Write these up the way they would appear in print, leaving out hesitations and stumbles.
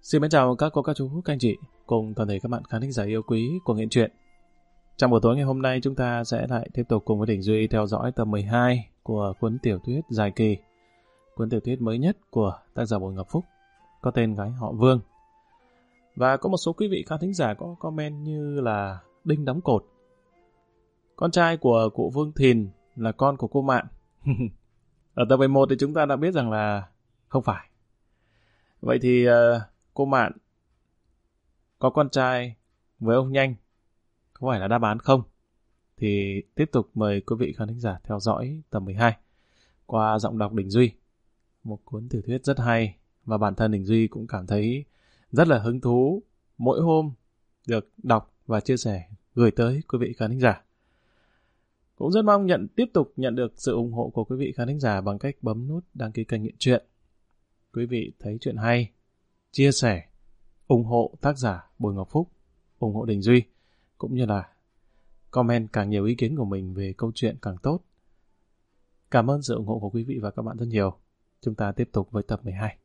Xin mến chào các cô, các chú, các anh chị cùng toàn thể các bạn khán thính giả yêu quý của Nghiện Truyện. Trong buổi tối ngày hôm nay chúng ta sẽ lại tiếp tục cùng với Đình Duy theo dõi tập 12 của cuốn tiểu thuyết dài kỳ, cuốn tiểu thuyết mới nhất của tác giả Bùi Ngọc Phúc có tên Gái Họ Vương. Và có một số quý vị khán thính giả có comment như là Đinh đóng cột. Con trai của cụ Vương Thìn là con của cô Mạn. Ở tập 11 thì chúng ta đã biết rằng là không phải. Vậy thì cô Mạn có con trai với ông Nhanh có phải là đáp án không? Thì tiếp tục mời quý vị khán thính giả theo dõi tập 12 qua giọng đọc Đình Duy. Một cuốn tiểu thuyết rất hay và bản thân Đình Duy cũng cảm thấy rất là hứng thú mỗi hôm được đọc và chia sẻ gửi tới quý vị khán thính giả. Cũng rất mong tiếp tục nhận được sự ủng hộ của quý vị khán thính giả bằng cách bấm nút đăng ký kênh Nghiện Truyện. Quý vị thấy chuyện hay, chia sẻ, ủng hộ tác giả Bùi Ngọc Phúc, ủng hộ Đình Duy, cũng như là comment càng nhiều ý kiến của mình về câu chuyện càng tốt. Cảm ơn sự ủng hộ của quý vị và các bạn rất nhiều. Chúng ta tiếp tục với tập 12.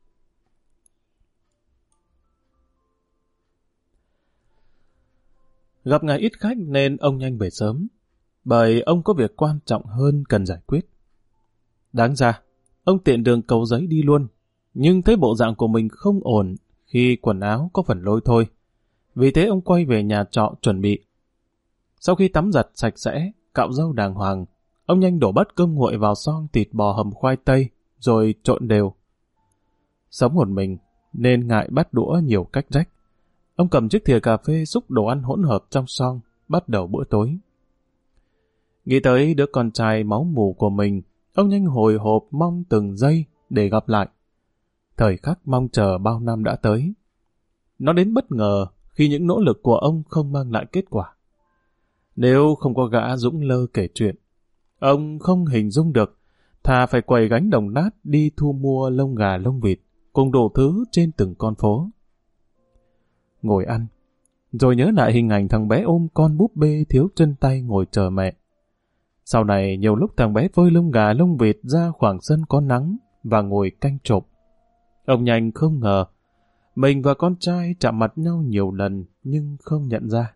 Gặp ngày ít khách nên ông Nhanh về sớm, bởi ông có việc quan trọng hơn cần giải quyết. Đáng ra, ông tiện đường Cầu Giấy đi luôn, nhưng thấy bộ dạng của mình không ổn khi quần áo có phần lôi thôi. Vì thế ông quay về nhà trọ chuẩn bị. Sau khi tắm giặt sạch sẽ, cạo râu đàng hoàng, ông Nhanh đổ bát cơm nguội vào xoong thịt bò hầm khoai tây, rồi trộn đều. Sống một mình, nên ngại bắt đũa nhiều cách rách. Ông cầm chiếc thìa cà phê xúc đồ ăn hỗn hợp trong xoong, bắt đầu bữa tối. Nghĩ tới đứa con trai máu mủ của mình, ông Nhanh hồi hộp mong từng giây để gặp lại. Thời khắc mong chờ bao năm đã tới. Nó đến bất ngờ khi những nỗ lực của ông không mang lại kết quả. Nếu không có gã Dũng Lơ kể chuyện, ông không hình dung được thà phải quầy gánh đồng nát đi thu mua lông gà lông vịt cùng đủ thứ trên từng con phố. Ngồi ăn, rồi nhớ lại hình ảnh thằng bé ôm con búp bê thiếu chân tay ngồi chờ mẹ. Sau này nhiều lúc thằng bé phơi lông gà lông vịt ra khoảng sân có nắng và ngồi canh trộm. Ông Nhanh không ngờ mình và con trai chạm mặt nhau nhiều lần nhưng không nhận ra.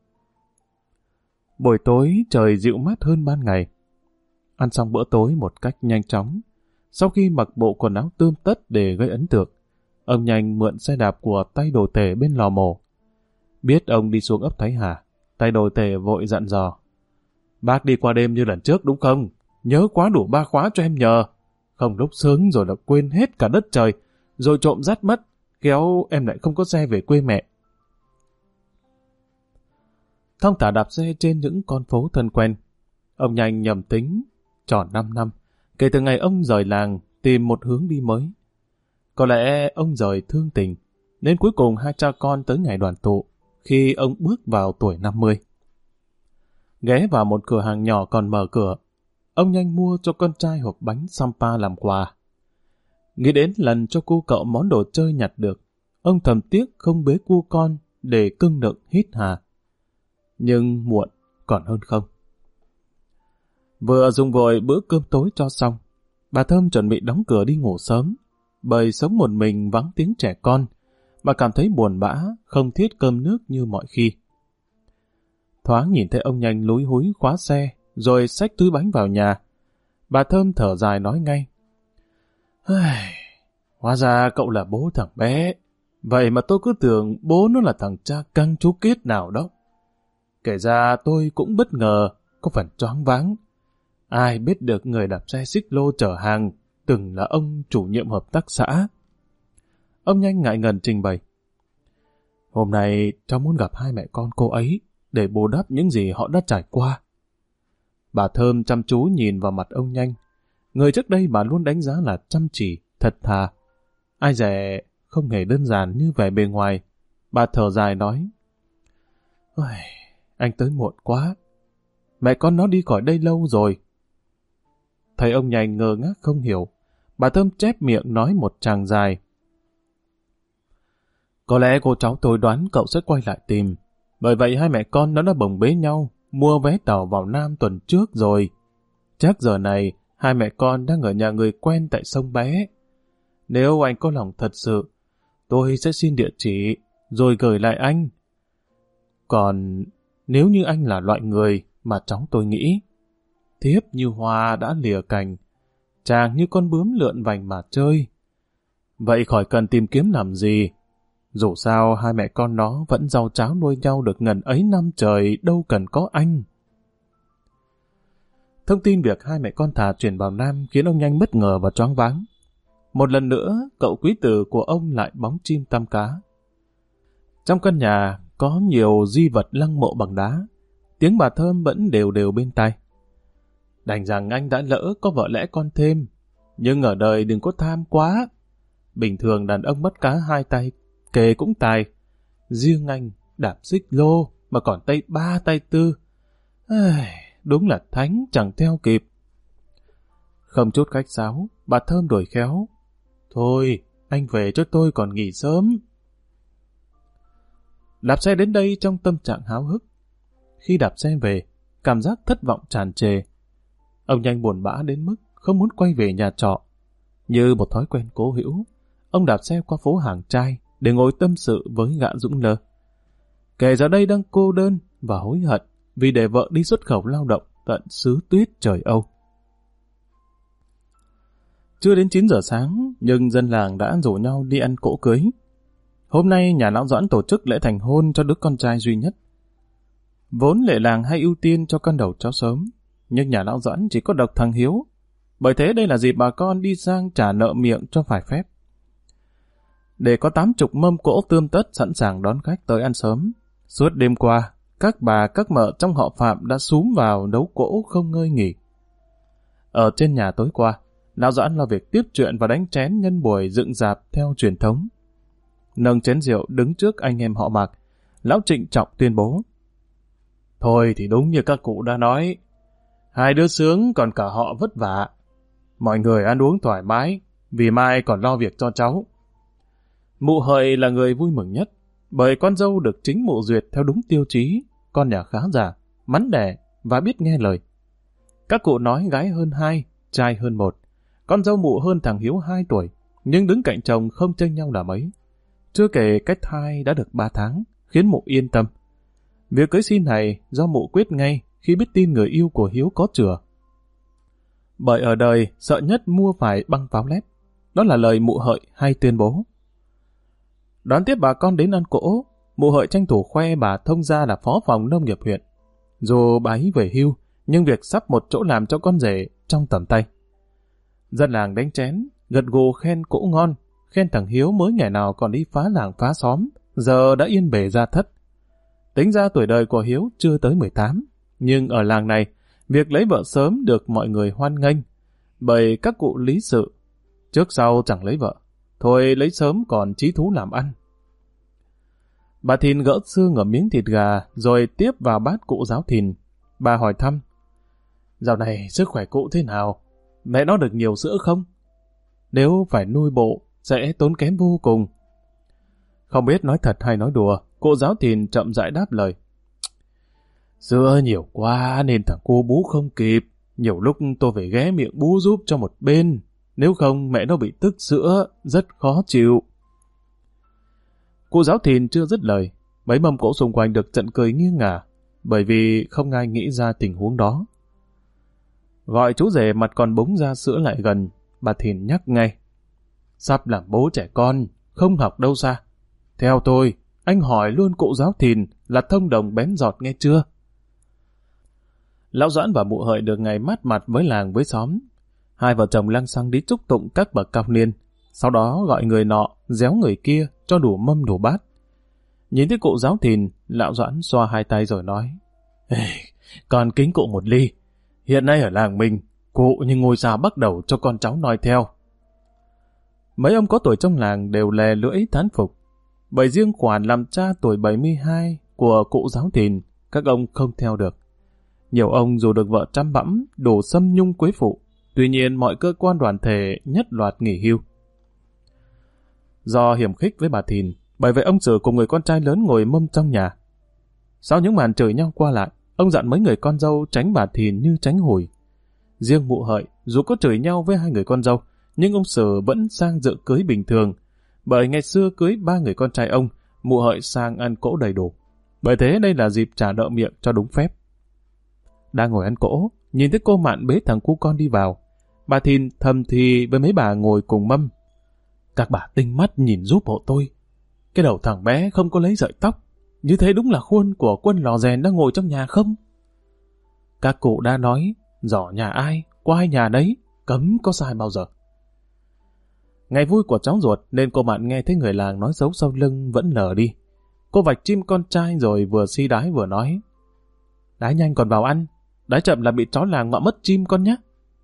Buổi tối trời dịu mát hơn ban ngày. Ăn xong bữa tối một cách nhanh chóng. Sau khi mặc bộ quần áo tươm tất để gây ấn tượng, ông Nhanh mượn xe đạp của tay đồ tể bên lò mổ. Biết ông đi xuống ấp Thái Hà, tay đồ tể vội dặn dò. Bác đi qua đêm như lần trước đúng không? Nhớ quá đủ 3 khóa cho em nhờ. Không lúc sướng rồi là quên hết cả đất trời, rồi trộm dắt mất, kéo em lại không có xe về quê mẹ. Thong thả đạp xe trên những con phố thân quen. Ông Nhanh nhầm tính, tròn 5 năm, kể từ ngày ông rời làng tìm một hướng đi mới. Có lẽ ông rời thương tình, nên cuối cùng hai cha con tới ngày đoàn tụ, khi ông bước vào tuổi 50. Ghé vào một cửa hàng nhỏ còn mở cửa, ông Nhanh mua cho con trai hộp bánh Sampa làm quà. Nghĩ đến lần cho cu cậu món đồ chơi nhặt được, ông thầm tiếc không bế cu con để cưng nựng hít hà. Nhưng muộn còn hơn không. Vừa dùng vội bữa cơm tối cho xong, bà Thơm chuẩn bị đóng cửa đi ngủ sớm, bởi sống một mình vắng tiếng trẻ con, bà cảm thấy buồn bã, không thiết cơm nước như mọi khi. Thoáng nhìn thấy ông Nhanh lúi húi khóa xe, rồi xách túi bánh vào nhà. Bà Thơm thở dài nói ngay. Hóa ra cậu là bố thằng bé. Vậy mà tôi cứ tưởng bố nó là thằng cha căng chú Kiết nào đó. Kể ra tôi cũng bất ngờ, có phần choáng váng. Ai biết được người đạp xe xích lô chở hàng từng là ông chủ nhiệm hợp tác xã. Ông Nhanh ngại ngần trình bày. Hôm nay cháu muốn gặp hai mẹ con cô ấy để bù đắp những gì họ đã trải qua. Bà Thơm chăm chú nhìn vào mặt ông Nhanh. Người trước đây bà luôn đánh giá là chăm chỉ, thật thà. Ai dè không hề đơn giản như vẻ bề ngoài. Bà thở dài nói. Anh tới muộn quá. Mẹ con nó đi khỏi đây lâu rồi. Thấy ông Nhanh ngơ ngác không hiểu. Bà Thơm chép miệng nói một tràng dài. Có lẽ cô cháu tôi đoán cậu sẽ quay lại tìm. Bởi vậy hai mẹ con nó đã bồng bế nhau, mua vé tàu vào Nam tuần trước rồi. Chắc giờ này, hai mẹ con đang ở nhà người quen tại sông Bé. Nếu anh có lòng thật sự, Tôi sẽ xin địa chỉ, rồi gửi lại anh. Còn nếu như anh là loại người mà cháu tôi nghĩ, thiếp như hoa đã lìa cành, chàng như con bướm lượn vành mà chơi. Vậy khỏi cần tìm kiếm làm gì. Dù sao hai mẹ con nó vẫn rau cháo nuôi nhau được ngần ấy năm trời, đâu cần có anh. Thông tin việc hai mẹ con Thà chuyển vào Nam khiến ông Nhanh bất ngờ và choáng váng. Một lần nữa, cậu quý tử của ông lại bóng chim tăm cá. Trong căn nhà có nhiều di vật lăng mộ bằng đá, tiếng bà Thơm vẫn đều đều bên tai. Đành rằng anh đã lỡ có vợ lẽ con thêm, nhưng ở đời đừng có tham quá. Bình thường đàn ông mất cá hai tay, kề cũng tài. Riêng anh đạp xích lô mà còn tay ba tay tư. Đúng là thánh chẳng theo kịp. Không chút khách sáo, bà Thơm đổi khéo. Thôi, anh về cho tôi còn nghỉ sớm. Đạp xe đến đây trong tâm trạng háo hức. Khi đạp xe về, cảm giác thất vọng tràn trề. Ông Nhanh buồn bã đến mức không muốn quay về nhà trọ. Như một thói quen cố hữu, ông đạp xe qua phố Hàng Trai để ngồi tâm sự với gã Dũng Lơ. Kẻ giờ đây đang cô đơn và hối hận vì để vợ đi xuất khẩu lao động tận xứ tuyết trời Âu. Chưa đến 9 giờ sáng, nhưng dân làng đã rủ nhau đi ăn cỗ cưới. Hôm nay nhà lão Doãn tổ chức lễ thành hôn cho đứa con trai duy nhất. Vốn lệ làng hay ưu tiên cho con đầu cháu sớm, nhưng nhà lão Doãn chỉ có độc thằng Hiếu. Bởi thế đây là dịp bà con đi sang trả nợ miệng cho phải phép. Để có 80 mâm cỗ tươm tất sẵn sàng đón khách tới ăn sớm. Suốt đêm qua, các bà các mợ trong họ Phạm đã xúm vào nấu cỗ không ngơi nghỉ. Ở trên nhà tối qua, lão Doãn lo việc tiếp chuyện và đánh chén nhân buổi dựng rạp theo truyền thống. Nâng chén rượu đứng trước anh em họ Mạc, lão trịnh trọng tuyên bố. Thôi thì đúng như các cụ đã nói, hai đứa sướng còn cả họ vất vả. Mọi người ăn uống thoải mái, vì mai còn lo việc cho cháu. Mụ Hợi là người vui mừng nhất, bởi con dâu được chính mụ duyệt theo đúng tiêu chí, con nhà khá giả, mắn đẻ và biết nghe lời. Các cụ nói gái hơn 2, trai hơn 1. Con dâu mụ hơn thằng Hiếu 2 tuổi, nhưng đứng cạnh chồng không chênh nhau là mấy. Chưa kể cách thai đã được 3 tháng, khiến mụ yên tâm. Việc cưới xin này do mụ quyết ngay khi biết tin người yêu của Hiếu có chửa. Bởi ở đời sợ nhất mua phải băng pháo lép. Đó là lời mụ Hợi hay tuyên bố. Đón tiếp bà con đến ăn cỗ, mụ Hợi tranh thủ khoe bà thông gia là phó phòng nông nghiệp huyện. Dù bà ấy về hưu, nhưng việc sắp một chỗ làm cho con rể trong tầm tay. Dân làng đánh chén, gật gù khen cỗ ngon, khen thằng Hiếu mới ngày nào còn đi phá làng phá xóm, giờ đã yên bề ra thất. Tính ra tuổi đời của Hiếu chưa tới 18, nhưng ở làng này, việc lấy vợ sớm được mọi người hoan nghênh, bởi các cụ lý sự. Trước sau chẳng lấy vợ, thôi lấy sớm còn chí thú làm ăn. Bà Thìn gỡ xương ở miếng thịt gà, rồi tiếp vào bát cụ Giáo Thìn. Bà hỏi thăm, dạo này sức khỏe cụ thế nào? Mẹ nó được nhiều sữa không? Nếu phải nuôi bộ, sẽ tốn kém vô cùng. Không biết nói thật hay nói đùa, cụ Giáo Thìn chậm rãi đáp lời. Sữa nhiều quá nên thằng cô bú không kịp. Nhiều lúc tôi phải ghé miệng bú giúp cho một bên. Nếu không mẹ nó bị tức sữa, rất khó chịu. Cụ Giáo Thìn chưa dứt lời. Mấy mâm cỗ xung quanh được trận cười nghiêng ngả, bởi vì không ai nghĩ ra tình huống đó. Gọi chú rể mặt còn búng ra sữa lại gần, bà Thìn nhắc ngay. Sắp làm bố trẻ con, không học đâu xa. Theo tôi, anh hỏi luôn cụ Giáo Thìn là thông đồng bén giọt nghe chưa? Lão Doãn và mụ Hợi được ngày mát mặt với làng với xóm. Hai vợ chồng lăng xăng đi chúc tụng các bậc cao niên, sau đó gọi người nọ, réo người kia cho đủ mâm đủ bát. Nhìn thấy cụ Giáo Thìn, lão Doãn xoa hai tay rồi nói, con kính cụ một ly. Hiện nay ở làng mình, cụ như ngôi sao bắt đầu cho con cháu noi theo. Mấy ông có tuổi trong làng đều lè lưỡi thán phục, bởi riêng khoản làm cha tuổi 72 của cụ Giáo Thìn, các ông không theo được. Nhiều ông dù được vợ chăm bẵm, đủ xâm nhung quế phụ, tuy nhiên mọi cơ quan đoàn thể nhất loạt nghỉ hưu. Do hiểm khích với bà Thìn, bởi vậy ông Sử cùng người con trai lớn ngồi mâm trong nhà. Sau những màn chửi nhau qua lại, ông dặn mấy người con dâu tránh bà Thìn như tránh hủi. Riêng mụ Hợi, dù có chửi nhau với hai người con dâu, nhưng ông Sử vẫn sang dự cưới bình thường, bởi ngày xưa cưới 3 người con trai ông, mụ Hợi sang ăn cỗ đầy đủ. Bởi thế đây là dịp trả nợ miệng cho đúng phép. Đang ngồi ăn cỗ, nhìn thấy cô Mạn bế thằng cu con đi vào. Bà Thìn thầm thì với mấy bà ngồi cùng mâm. Các bà tinh mắt nhìn giúp hộ tôi. Cái đầu thằng bé không có lấy sợi tóc. Như thế đúng là khuôn của quân lò rèn đang ngồi trong nhà không? Các cụ đã nói, giỏ nhà ai, quai nhà đấy, cấm có sai bao giờ. Ngày vui của cháu ruột nên cô Mạn nghe thấy người làng nói xấu sau lưng vẫn lờ đi. Cô vạch chim con trai rồi vừa si đái vừa nói. Đái nhanh còn vào ăn, đái chậm là bị chó làng ngọ mất chim con nhé.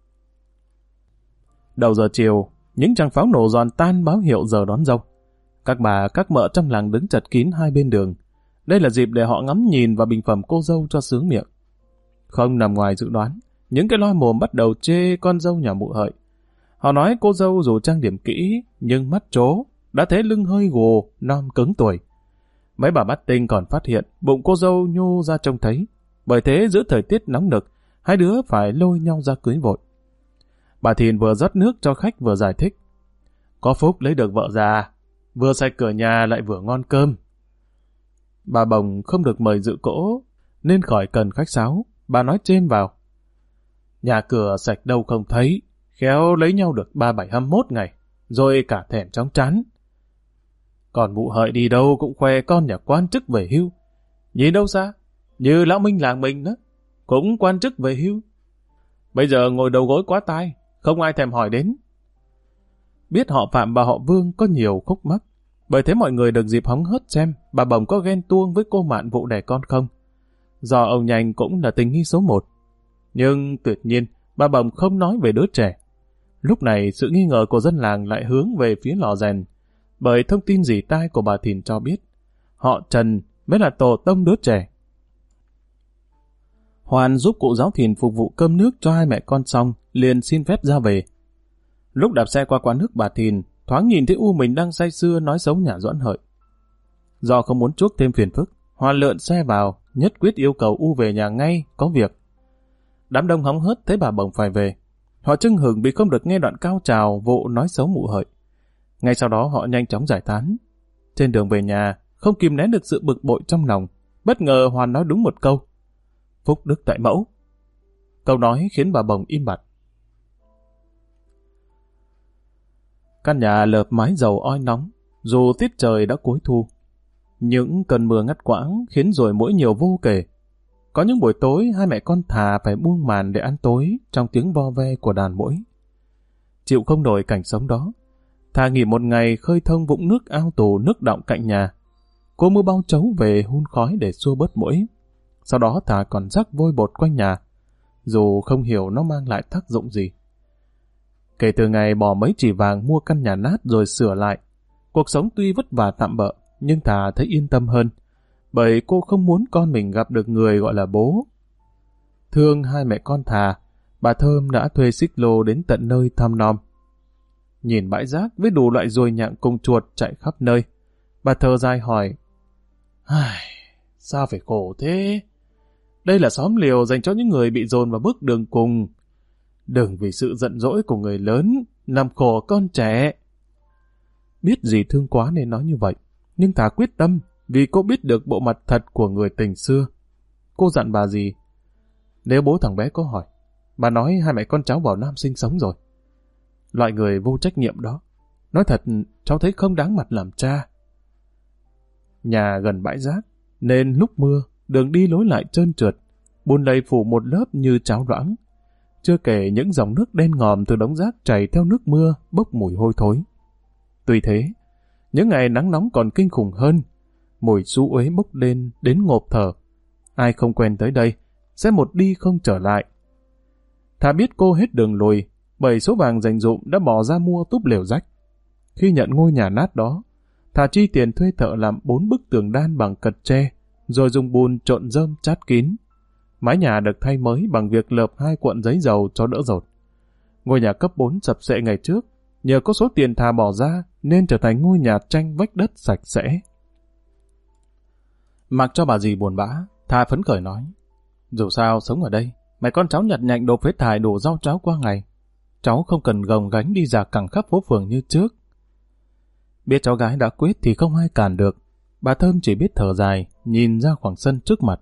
Đầu giờ chiều, những tràng pháo nổ giòn tan báo hiệu giờ đón dâu. Các bà, các mợ trong làng đứng chật kín hai bên đường. Đây là dịp để họ ngắm nhìn và bình phẩm cô dâu cho sướng miệng. Không nằm ngoài dự đoán, những cái loa mồm bắt đầu chê con dâu nhà mụ Hợi. Họ nói cô dâu dù trang điểm kỹ, nhưng mắt trố, đã thấy lưng hơi gồ, non cứng tuổi. Mấy bà mắt tinh còn phát hiện bụng cô dâu nhô ra trông thấy. Bởi thế giữa thời tiết nóng nực, hai đứa phải lôi nhau ra cưới vội. Bà Thìn vừa rót nước cho khách vừa giải thích. Có phúc lấy được vợ già, vừa sạch cửa nhà lại vừa ngon cơm. Bà Bồng không được mời dự cỗ, nên khỏi cần khách sáo, bà nói chêm vào. Nhà cửa sạch đâu không thấy, khéo lấy nhau được 37-21 ngày, rồi cả thèm chóng chán. Còn mụ Hợi đi đâu cũng khoe con nhà quan chức về hưu. Nhìn đâu xa, như lão Minh làng mình đó, cũng quan chức về hưu. Bây giờ ngồi đầu gối quá tai, không ai thèm hỏi đến. Biết họ Phạm và họ Vương có nhiều khúc mắc, bởi thế mọi người được dịp hóng hớt xem bà Bồng có ghen tuông với cô Mạn vụ đẻ con không. Do ông Nhanh cũng là tình nghi số 1. Nhưng tuyệt nhiên, bà Bồng không nói về đứa trẻ. Lúc này sự nghi ngờ của dân làng lại hướng về phía lò rèn, bởi thông tin dỉ tai của bà Thìn cho biết, họ Trần mới là tổ tông đứa trẻ. Hoàn giúp cụ giáo Thìn phục vụ cơm nước cho hai mẹ con xong, liền xin phép ra về. Lúc đạp xe qua quán nước bà Thìn, thoáng nhìn thấy U mình đang say sưa nói xấu nhà Doãn Hợi. Do không muốn chuốc thêm phiền phức, Hoàn lượn xe vào, nhất quyết yêu cầu U về nhà ngay, có việc. Đám đông hóng hớt thấy bà Bồng phải về. Họ chưng hửng vì không được nghe đoạn cao trào vụ nói xấu mụ Hợi. Ngay sau đó họ nhanh chóng giải tán. Trên đường về nhà, không kìm nén được sự bực bội trong lòng. Bất ngờ Hoàn nói đúng một câu. Phúc đức tại mẫu. Câu nói khiến bà Bồng im bặt. Căn nhà lợp mái dầu oi nóng, dù tiết trời đã cuối thu. Những cơn mưa ngắt quãng khiến ruồi muỗi nhiều vô kể. Có những buổi tối hai mẹ con thà phải buông màn để ăn tối trong tiếng vo ve của đàn muỗi. Chịu không nổi cảnh sống đó, thà nghỉ một ngày khơi thông vũng nước ao tù nước đọng cạnh nhà. Cô mua bao chấu về hun khói để xua bớt muỗi. Sau đó thà còn rắc vôi bột quanh nhà, dù không hiểu nó mang lại tác dụng gì. Kể từ ngày bỏ mấy chỉ vàng mua căn nhà nát rồi sửa lại, cuộc sống tuy vất vả tạm bợ, nhưng thà thấy yên tâm hơn, bởi cô không muốn con mình gặp được người gọi là bố. Thương hai mẹ con thà, bà Thơm đã thuê xích lô đến tận nơi thăm nom. Nhìn bãi rác với đủ loại ruồi nhặng cùng chuột chạy khắp nơi, bà thở dài hỏi, sao phải khổ thế? Đây là xóm liều dành cho những người bị dồn vào bước đường cùng. Đừng vì sự giận dỗi của người lớn làm khổ con trẻ. Biết dì thương quá nên nói như vậy, nhưng thà quyết tâm vì cô biết được bộ mặt thật của người tình xưa. Cô dặn bà dì, nếu bố thằng bé có hỏi, bà nói hai mẹ con cháu vào Nam sinh sống rồi. Loại người vô trách nhiệm đó, nói thật cháu thấy không đáng mặt làm cha. Nhà gần bãi rác, nên lúc mưa, đường đi lối lại trơn trượt, bùn lầy phủ một lớp như cháo loãng. Chưa kể những dòng nước đen ngòm từ đống rác chảy theo nước mưa bốc mùi hôi thối. Tuy thế, những ngày nắng nóng còn kinh khủng hơn, mùi xú uế bốc lên đến ngộp thở. Ai không quen tới đây, sẽ một đi không trở lại. Thà biết cô hết đường lùi, bởi số vàng dành dụm đã bỏ ra mua túp lều rách. Khi nhận ngôi nhà nát đó, thà chi tiền thuê thợ làm 4 bức tường đan bằng cật tre, rồi dùng bùn trộn rơm chát kín. Mái nhà được thay mới bằng việc lợp 2 cuộn giấy dầu cho đỡ dột. Ngôi nhà cấp 4 sập xệ ngày trước, nhờ có số tiền thà bỏ ra nên trở thành ngôi nhà tranh vách đất sạch sẽ. Mặc cho bà dì buồn bã, thà phấn khởi nói, dù sao sống ở đây, mẹ con cháu nhặt nhạnh đồ phế thải đủ rau cháo qua ngày. Cháu không cần gồng gánh đi dạt cẳng khắp phố phường như trước. Biết cháu gái đã quyết thì không ai cản được. Bà Thơm chỉ biết thở dài, nhìn ra khoảng sân trước mặt.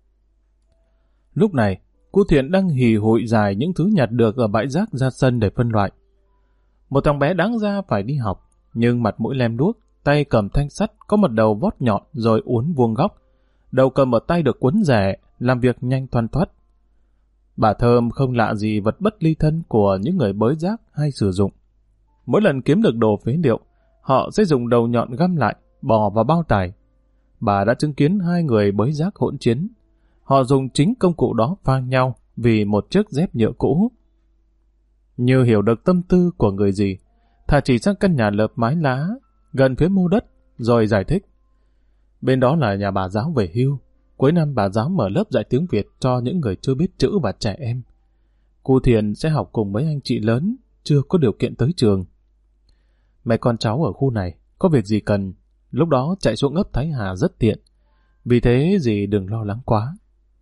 Lúc này, cô Thiện đang hì hụi dài những thứ nhặt được ở bãi rác ra sân để phân loại. Một thằng bé đáng ra phải đi học, nhưng mặt mũi lem đuốc, tay cầm thanh sắt có một đầu vót nhọn rồi uốn vuông góc. Đầu cầm ở tay được quấn rẻ, làm việc nhanh thoăn thoắt. Bà Thơm không lạ gì vật bất ly thân của những người bới rác hay sử dụng. Mỗi lần kiếm được đồ phế liệu, họ sẽ dùng đầu nhọn găm lại, bỏ vào bao tải. Bà đã chứng kiến 2 người bới rác hỗn chiến. Họ dùng chính công cụ đó phang nhau vì một chiếc dép nhựa cũ. Như hiểu được tâm tư của người gì, thà chỉ sang căn nhà lợp mái lá gần phía mô đất, rồi giải thích. Bên đó là nhà bà giáo về hưu. Cuối năm bà giáo mở lớp dạy tiếng Việt cho những người chưa biết chữ và trẻ em. Cô Thiện sẽ học cùng mấy anh chị lớn, chưa có điều kiện tới trường. Mẹ con cháu ở khu này, có việc gì cần, lúc đó chạy xuống ấp Thái Hà rất tiện. Vì thế dì đừng lo lắng quá.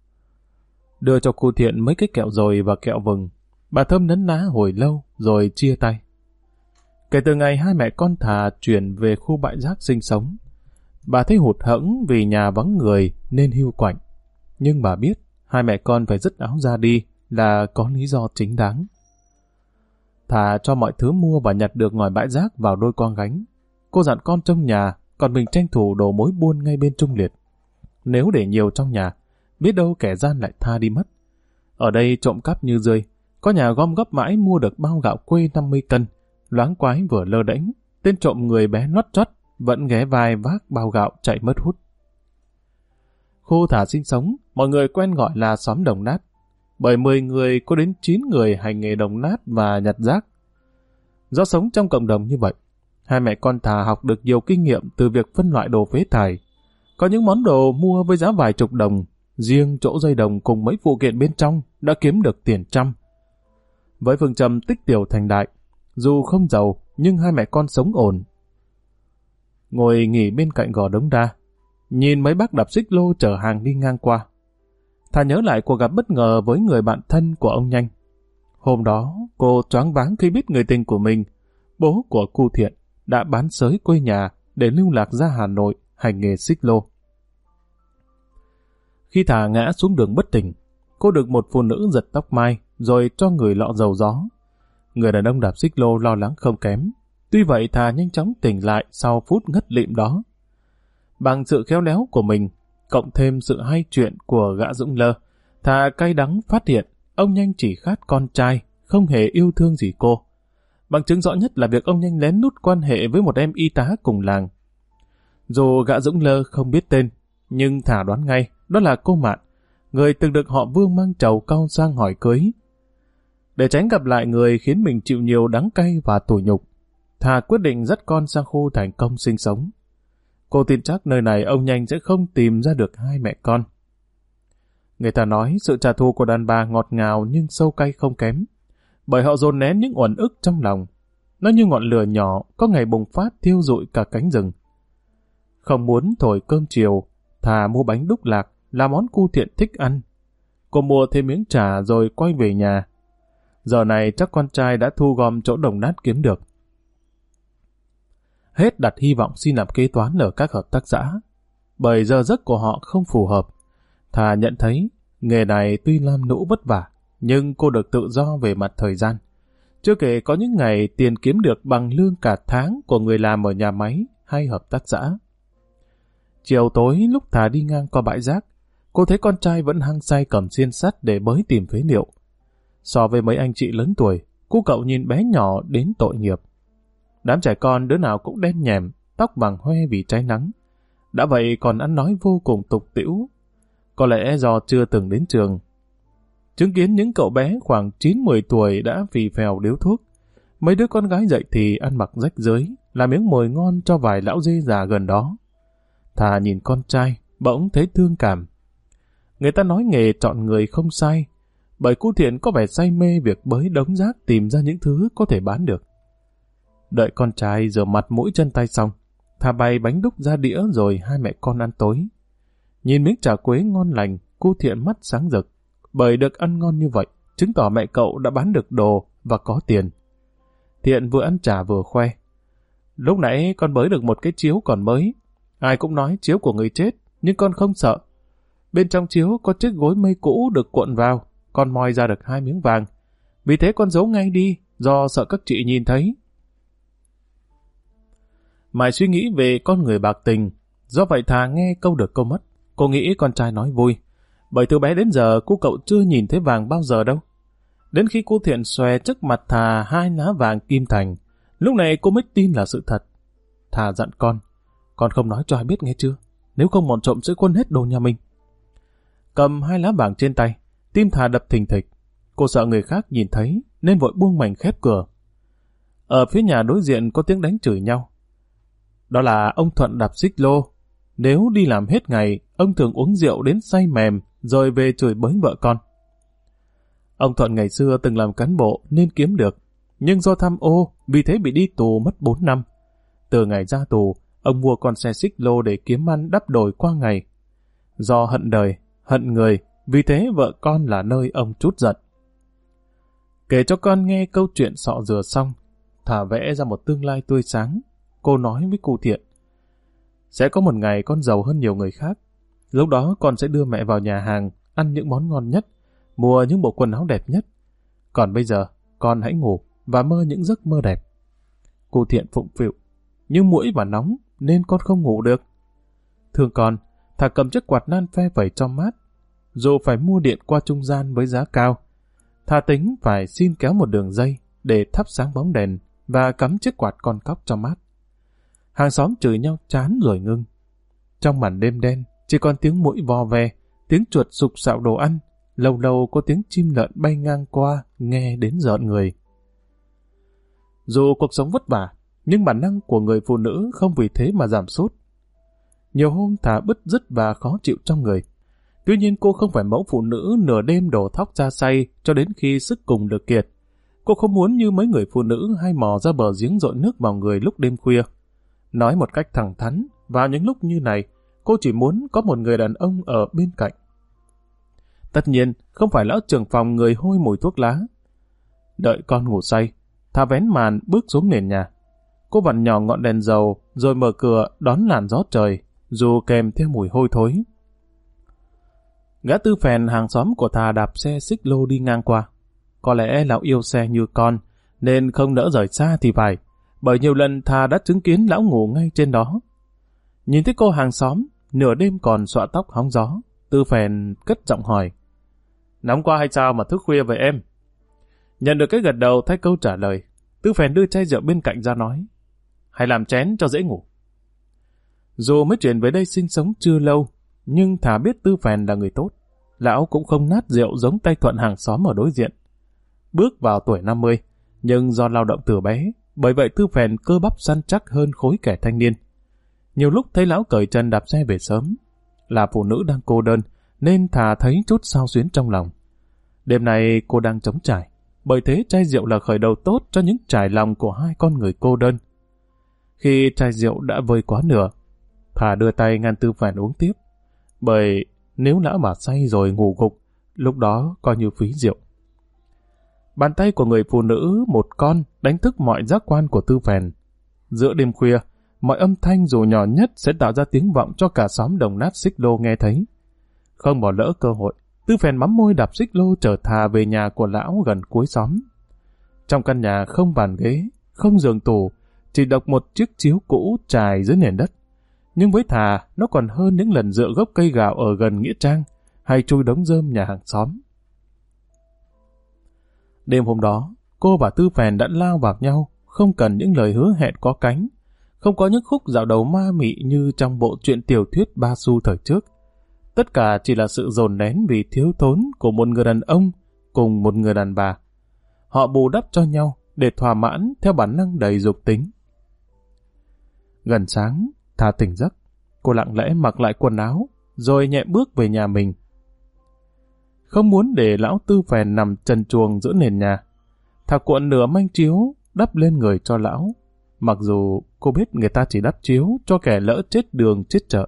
Đưa cho cô Thiện mấy cái kẹo dồi và kẹo vừng. Bà Thơm nấn ná hồi lâu rồi chia tay. Kể từ ngày 2 mẹ con Thà chuyển về khu bãi rác sinh sống, bà thấy hụt hẫng vì nhà vắng người nên hiu quạnh. Nhưng bà biết 2 mẹ con phải dứt áo ra đi là có lý do chính đáng. Thà cho mọi thứ mua và nhặt được ngoài bãi rác vào đôi con gánh. Cô dặn con trong nhà, còn mình tranh thủ đồ mối buôn ngay bên Trung Liệt. Nếu để nhiều trong nhà, biết đâu kẻ gian lại tha đi mất. Ở đây trộm cắp như rơi, có nhà gom góp mãi mua được bao gạo quê 50 cân, loáng quái vừa lơ đễnh, tên trộm người bé lót chót vẫn ghé vai vác bao gạo chạy mất hút. Khu Thà sinh sống, mọi người quen gọi là xóm đồng nát, bởi 10 người có đến 9 người hành nghề đồng nát và nhặt rác. Do sống trong cộng đồng như vậy, 2 mẹ con Thà học được nhiều kinh nghiệm từ việc phân loại đồ phế thải. Có những món đồ mua với giá vài chục đồng, riêng chỗ dây đồng cùng mấy phụ kiện bên trong đã kiếm được tiền trăm. Với phương châm tích tiểu thành đại, dù không giàu nhưng 2 mẹ con sống ổn. Ngồi nghỉ bên cạnh gò đống đa, nhìn mấy bác đạp xích lô chở hàng đi ngang qua. Thà nhớ lại cuộc gặp bất ngờ với người bạn thân của ông Nhanh. Hôm đó, cô choáng váng khi biết người tình của mình, bố của cô Thiện, đã bán xới quê nhà để lưu lạc ra Hà Nội hành nghề xích lô. Khi Thà ngã xuống đường bất tỉnh, cô được một phụ nữ giật tóc mai rồi cho người lọ dầu gió. Người đàn ông đạp xích lô lo lắng không kém. Tuy vậy Thà nhanh chóng tỉnh lại sau phút ngất lịm đó. Bằng sự khéo léo của mình, cộng thêm sự hay chuyện của gã Dũng Lơ, Thà cay đắng phát hiện ông Nhanh chỉ khát con trai, không hề yêu thương gì cô. Bằng chứng rõ nhất là việc ông Nhanh lén lút quan hệ với một em y tá cùng làng. Dù gã Dũng Lơ không biết tên, nhưng Thà đoán ngay đó là cô Mạn, người từng được họ Vương mang trầu cau sang hỏi cưới. Để tránh gặp lại người khiến mình chịu nhiều đắng cay và tủi nhục, Thà quyết định dắt con sang khu Thành Công sinh sống. Cô tin chắc nơi này ông Nhanh sẽ không tìm ra được 2 mẹ con. Người ta nói sự trả thù của đàn bà ngọt ngào nhưng sâu cay không kém, bởi họ dồn nén những uẩn ức trong lòng. Nó như ngọn lửa nhỏ có ngày bùng phát thiêu rụi cả cánh rừng. Không muốn thổi cơm chiều, Thà mua bánh đúc lạc là món cô Thiện thích ăn. Cô mua thêm miếng trà rồi quay về nhà. Giờ này chắc con trai đã thu gom chỗ đồng nát kiếm được. Hết đặt hy vọng xin làm kế toán ở các hợp tác xã, bởi giờ giấc của họ không phù hợp. Thà nhận thấy nghề này tuy lam lũ vất vả, nhưng cô được tự do về mặt thời gian. Chưa kể có những ngày tiền kiếm được bằng lương cả tháng của người làm ở nhà máy hay hợp tác xã. Chiều tối lúc Thà đi ngang qua bãi rác, cô thấy con trai vẫn hăng say cầm xiên sắt để bới tìm phế liệu. So với mấy anh chị lớn tuổi, cô cậu nhìn bé nhỏ đến tội nghiệp. Đám trẻ con đứa nào cũng đen nhèm, tóc vàng hoe vì cháy nắng. Đã vậy còn ăn nói vô cùng tục tĩu. Có lẽ do chưa từng đến trường. Chứng kiến những cậu bé khoảng 9-10 tuổi đã phì phèo điếu thuốc. Mấy đứa con gái dậy thì ăn mặc rách rưới, là miếng mồi ngon cho vài lão dê già gần đó. Thà nhìn con trai, bỗng thấy thương cảm. Người ta nói nghề chọn người không sai, bởi cô Thiện có vẻ say mê việc bới đống rác tìm ra những thứ có thể bán được. Đợi con trai rửa mặt mũi chân tay xong, Thà bày bánh đúc ra đĩa rồi 2 mẹ con ăn tối. Nhìn miếng chả quế ngon lành, cô Thiện mắt sáng rực, bởi được ăn ngon như vậy, chứng tỏ mẹ cậu đã bán được đồ và có tiền. Thiện vừa ăn chả vừa khoe. Lúc nãy con bới được một cái chiếu còn mới. Ai cũng nói chiếu của người chết, nhưng con không sợ. Bên trong chiếu có chiếc gối mây cũ được cuộn vào, con moi ra được 2 miếng vàng. Vì thế con giấu ngay đi, do sợ các chị nhìn thấy. Mãi suy nghĩ về con người bạc tình, do vậy thà nghe câu được câu mất. Cô nghĩ con trai nói vui, bởi từ bé đến giờ cô cậu chưa nhìn thấy vàng bao giờ đâu. Đến khi cô Thiện xòe trước mặt thà 2 lá vàng kim thành, lúc này cô mới tin là sự thật. Thà dặn con không nói cho ai biết nghe chưa, nếu không bọn trộm sẽ quân hết đồ nhà mình. Cầm 2 lá vàng trên tay, tim thà đập thình thịch. Cô sợ người khác nhìn thấy nên vội buông mảnh khép cửa. Ở phía nhà đối diện có tiếng đánh chửi nhau. Đó là ông Thuận đạp xích lô. Nếu đi làm hết ngày, ông thường uống rượu đến say mềm rồi về chửi bới vợ con. Ông Thuận ngày xưa từng làm cán bộ nên kiếm được, nhưng do tham ô vì thế bị đi tù mất 4 năm. Từ ngày ra tù, ông mua con xe xích lô để kiếm ăn đắp đổi qua ngày. Do hận đời, hận người, vì thế vợ con là nơi ông trút giận. Kể cho con nghe câu chuyện sọ dừa xong, thà vẽ ra một tương lai tươi sáng. Cô nói với cô Thiện, sẽ có một ngày con giàu hơn nhiều người khác. Lúc đó con sẽ đưa mẹ vào nhà hàng, ăn những món ngon nhất, mua những bộ quần áo đẹp nhất. Còn bây giờ, con hãy ngủ và mơ những giấc mơ đẹp. Cô Thiện phụng phịu, nhưng muỗi và nóng nên con không ngủ được. Thương con, thà cầm chiếc quạt nan phe phẩy cho mát. Dù phải mua điện qua trung gian với giá cao, thà tính phải xin kéo một đường dây để thắp sáng bóng đèn và cắm chiếc quạt con cóc cho mát. Hàng xóm chửi nhau chán rồi ngưng. Trong màn đêm đen, chỉ còn tiếng muỗi vò ve, tiếng chuột sục sạo đồ ăn, lâu lâu có tiếng chim lợn bay ngang qua, nghe đến rợn người. Dù cuộc sống vất vả, nhưng bản năng của người phụ nữ không vì thế mà giảm sút. Nhiều hôm thà bứt rứt và khó chịu trong người. Tuy nhiên cô không phải mẫu phụ nữ nửa đêm đổ thóc ra say cho đến khi sức cùng được kiệt. Cô không muốn như mấy người phụ nữ hay mò ra bờ giếng dội nước vào người lúc đêm khuya. Nói một cách thẳng thắn, vào những lúc như này, cô chỉ muốn có một người đàn ông ở bên cạnh. Tất nhiên, không phải lão trưởng phòng người hôi mùi thuốc lá. Đợi con ngủ say, thà vén màn bước xuống nền nhà. Cô vặn nhỏ ngọn đèn dầu, rồi mở cửa đón làn gió trời, dù kèm theo mùi hôi thối. Gã Tư Phèn hàng xóm của thà đạp xe xích lô đi ngang qua. Có lẽ lão yêu xe như con, nên không nỡ rời xa thì phải, bởi nhiều lần thà đã chứng kiến lão ngủ ngay trên đó. Nhìn thấy cô hàng xóm, nửa đêm còn xõa tóc hóng gió, Tư Phèn cất giọng hỏi, nóng quá hay sao mà thức khuya vậy em? Nhận được cái gật đầu thay câu trả lời, Tư Phèn đưa chai rượu bên cạnh ra nói, hãy làm chén cho dễ ngủ. Dù mới chuyển về đây sinh sống chưa lâu, nhưng thà biết Tư Phèn là người tốt, lão cũng không nát rượu giống tay Thuận hàng xóm ở đối diện. Bước vào tuổi 50, nhưng do lao động từ bé, bởi vậy Tư Phèn cơ bắp săn chắc hơn khối kẻ thanh niên. Nhiều lúc thấy lão cởi chân đạp xe về sớm, là phụ nữ đang cô đơn, nên thà thấy chút xao xuyến trong lòng. Đêm nay cô đang trống trải, bởi thế chai rượu là khởi đầu tốt cho những trải lòng của hai con người cô đơn. Khi chai rượu đã vơi quá nửa, thà đưa tay ngăn Tư Phèn uống tiếp, bởi nếu lão mà say rồi ngủ gục, lúc đó coi như phí rượu. Bàn tay của người phụ nữ một con đánh thức mọi giác quan của Tư Phèn. Giữa đêm khuya, mọi âm thanh dù nhỏ nhất sẽ tạo ra tiếng vọng cho cả xóm đồng nát xích lô nghe thấy. Không bỏ lỡ cơ hội, Tư Phèn mắm môi đạp xích lô chở thà về nhà của lão gần cuối xóm. Trong căn nhà không bàn ghế, không giường tủ, chỉ độc một chiếc chiếu cũ trải dưới nền đất. Nhưng với thà, nó còn hơn những lần dựa gốc cây gạo ở gần nghĩa trang hay chui đống rơm nhà hàng xóm. Đêm hôm đó, cô và Tư Phèn đã lao vào nhau, không cần những lời hứa hẹn có cánh, không có những khúc dạo đầu ma mị như trong bộ truyện tiểu thuyết Ba Xu thời trước. Tất cả chỉ là sự dồn nén vì thiếu thốn của một người đàn ông cùng một người đàn bà. Họ bù đắp cho nhau để thỏa mãn theo bản năng đầy dục tính. Gần sáng, thà tỉnh giấc, cô lặng lẽ mặc lại quần áo, rồi nhẹ bước về nhà mình. Không muốn để lão Tư Phèn nằm trần truồng giữa nền nhà, thà cuộn nửa manh chiếu đắp lên người cho lão, mặc dù cô biết người ta chỉ đắp chiếu cho kẻ lỡ chết đường chết chợ.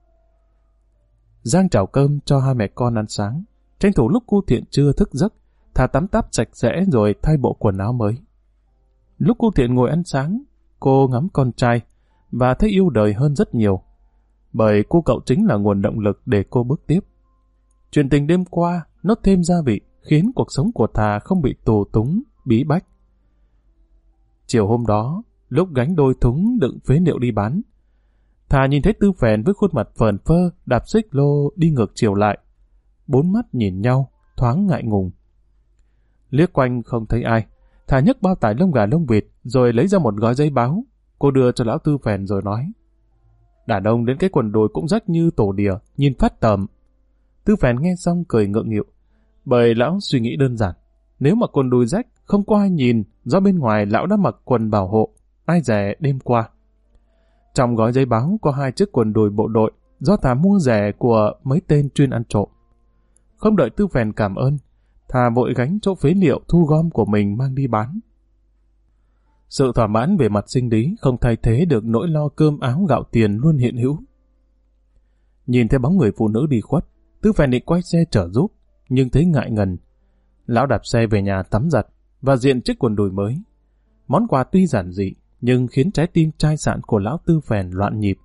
Giang chảo cơm cho hai mẹ con ăn sáng, tranh thủ lúc cô Thiện chưa thức giấc, thà tắm táp sạch sẽ rồi thay bộ quần áo mới. Lúc cô Thiện ngồi ăn sáng, cô ngắm con trai và thấy yêu đời hơn rất nhiều. Bởi cô cậu chính là nguồn động lực để cô bước tiếp. Chuyện tình đêm qua nó thêm gia vị, khiến cuộc sống của Thà không bị tù túng, bí bách. Chiều hôm đó, lúc gánh đôi thúng đựng phế liệu đi bán, Thà nhìn thấy Tư Phèn với khuôn mặt phờn phơ đạp xích lô đi ngược chiều lại. Bốn mắt nhìn nhau, thoáng ngại ngùng. Liếc quanh không thấy ai, Thà nhấc bao tải lông gà lông vịt rồi lấy ra một gói giấy báo. Cô đưa cho lão Tư Phèn rồi nói: "Đàn ông đến cái quần đùi cũng rách như tổ đỉa, nhìn phát tởm." Tư Phèn nghe xong cười ngượng nghịu, bởi lão suy nghĩ đơn giản. Nếu mà quần đùi rách không có ai nhìn, do bên ngoài lão đã mặc quần bảo hộ, ai dè đêm qua. Trong gói giấy báo có 2 chiếc quần đùi bộ đội do Thà mua rẻ của mấy tên chuyên ăn trộm. Không đợi Tư Phèn cảm ơn, Thà vội gánh chỗ phế liệu thu gom của mình mang đi bán. Sự thỏa mãn về mặt sinh lý không thay thế được nỗi lo cơm áo gạo tiền luôn hiện hữu. Nhìn thấy bóng người phụ nữ đi khuất, Tư Phèn định quay xe chở giúp, nhưng thấy ngại ngần. Lão đạp xe về nhà tắm giặt và diện chiếc quần đùi mới. Món quà tuy giản dị, nhưng khiến trái tim chai sạn của lão Tư Phèn loạn nhịp.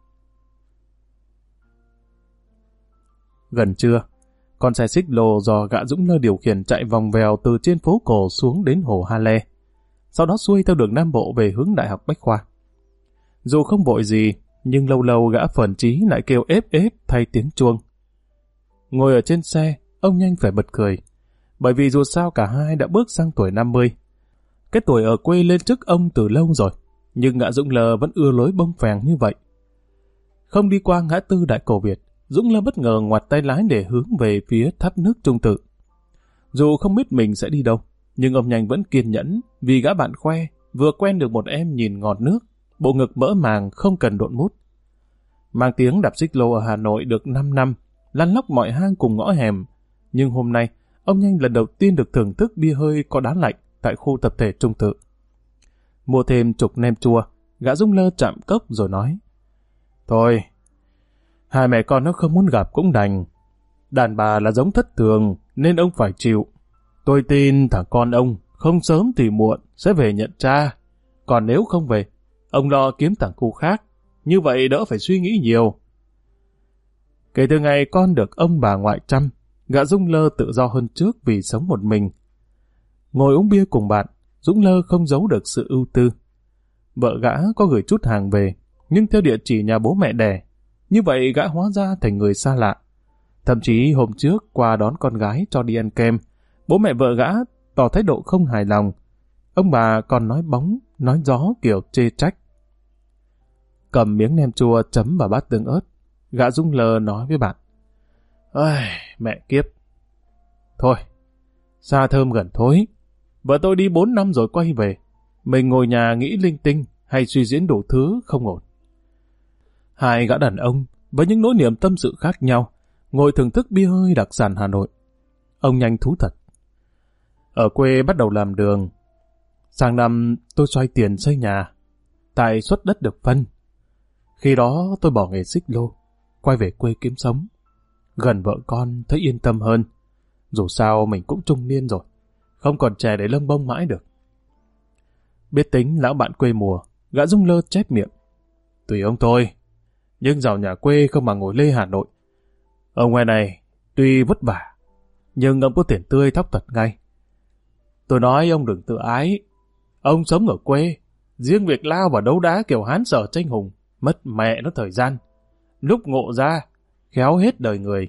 Gần trưa, con xe xích lô do gã Dũng Lơ điều khiển chạy vòng vèo từ trên phố cổ xuống đến hồ Ha Le, sau đó xuôi theo đường Nam Bộ về hướng Đại học Bách Khoa. Dù không vội gì, nhưng lâu lâu gã phởn chí lại kêu ép ép thay tiếng chuông. Ngồi ở trên xe, ông nhanh phải bật cười, bởi vì dù sao cả hai đã bước sang tuổi 50. Cái tuổi ở quê lên trước ông từ lâu rồi, nhưng gã Dũng Lơ vẫn ưa lối bông phèn như vậy. Không đi qua ngã tư Đại Cổ Việt, Dũng Lơ bất ngờ ngoặt tay lái để hướng về phía tháp nước Trung Tự. Dù không biết mình sẽ đi đâu, nhưng ông nhanh vẫn kiên nhẫn vì gã bạn khoe vừa quen được một em nhìn ngọt nước, bộ ngực mỡ màng không cần độn mút. Mang tiếng đạp xích lô ở Hà Nội được 5 năm, lăn lóc mọi hang cùng ngõ hẻm, nhưng hôm nay ông nhanh lần đầu tiên được thưởng thức bia hơi có đá lạnh tại khu tập thể Trung Tự. Mua thêm chục nem chua, gã Dũng Lơ chạm cốc rồi nói: "Thôi, hai mẹ con nó không muốn gặp cũng đành. Đàn bà là giống thất thường nên ông phải chịu. Tôi tin thằng con ông không sớm thì muộn sẽ về nhận cha. Còn nếu không về, ông lo kiếm thằng cu khác. Như vậy đỡ phải suy nghĩ nhiều." Kể từ ngày con được ông bà ngoại chăm, gã Dũng Lơ tự do hơn trước vì sống một mình. Ngồi uống bia cùng bạn, Dũng Lơ không giấu được sự ưu tư. Vợ gã có gửi chút hàng về, nhưng theo địa chỉ nhà bố mẹ đẻ. Như vậy gã hóa ra thành người xa lạ. Thậm chí hôm trước qua đón con gái cho đi ăn kem, bố mẹ vợ gã tỏ thái độ không hài lòng. Ông bà còn nói bóng, nói gió kiểu chê trách. Cầm miếng nem chua chấm vào bát tương ớt, gã Dũng Lơ nói với bạn: "Ôi, mẹ kiếp. Thôi, xa thơm gần thối. Vợ tôi đi 4 năm rồi quay về. Mình ngồi nhà nghĩ linh tinh hay suy diễn đủ thứ không ổn." Hai gã đàn ông với những nỗi niềm tâm sự khác nhau ngồi thưởng thức bia hơi đặc sản Hà Nội. Ông nhanh thú thật: "Ở quê bắt đầu làm đường. Sang năm tôi xoay tiền xây nhà. Tại suất đất được phân. Khi đó tôi bỏ nghề xích lô, quay về quê kiếm sống. Gần vợ con thấy yên tâm hơn. Dù sao mình cũng trung niên rồi, không còn trẻ để lông bông mãi được." Biết tính lão bạn quê mùa, gã Dũng Lơ chép miệng: "Tùy ông thôi, nhưng giàu nhà quê không mà ngồi lê Hà Nội. Ở ngoài này tuy vất vả, nhưng ông có tiền tươi thóc thật ngay. Tôi nói ông đừng tự ái. Ông sống ở quê, riêng việc lao vào đấu đá kiểu Hán Sở tranh hùng, mất mẹ nó thời gian. Lúc ngộ ra, khéo hết đời người."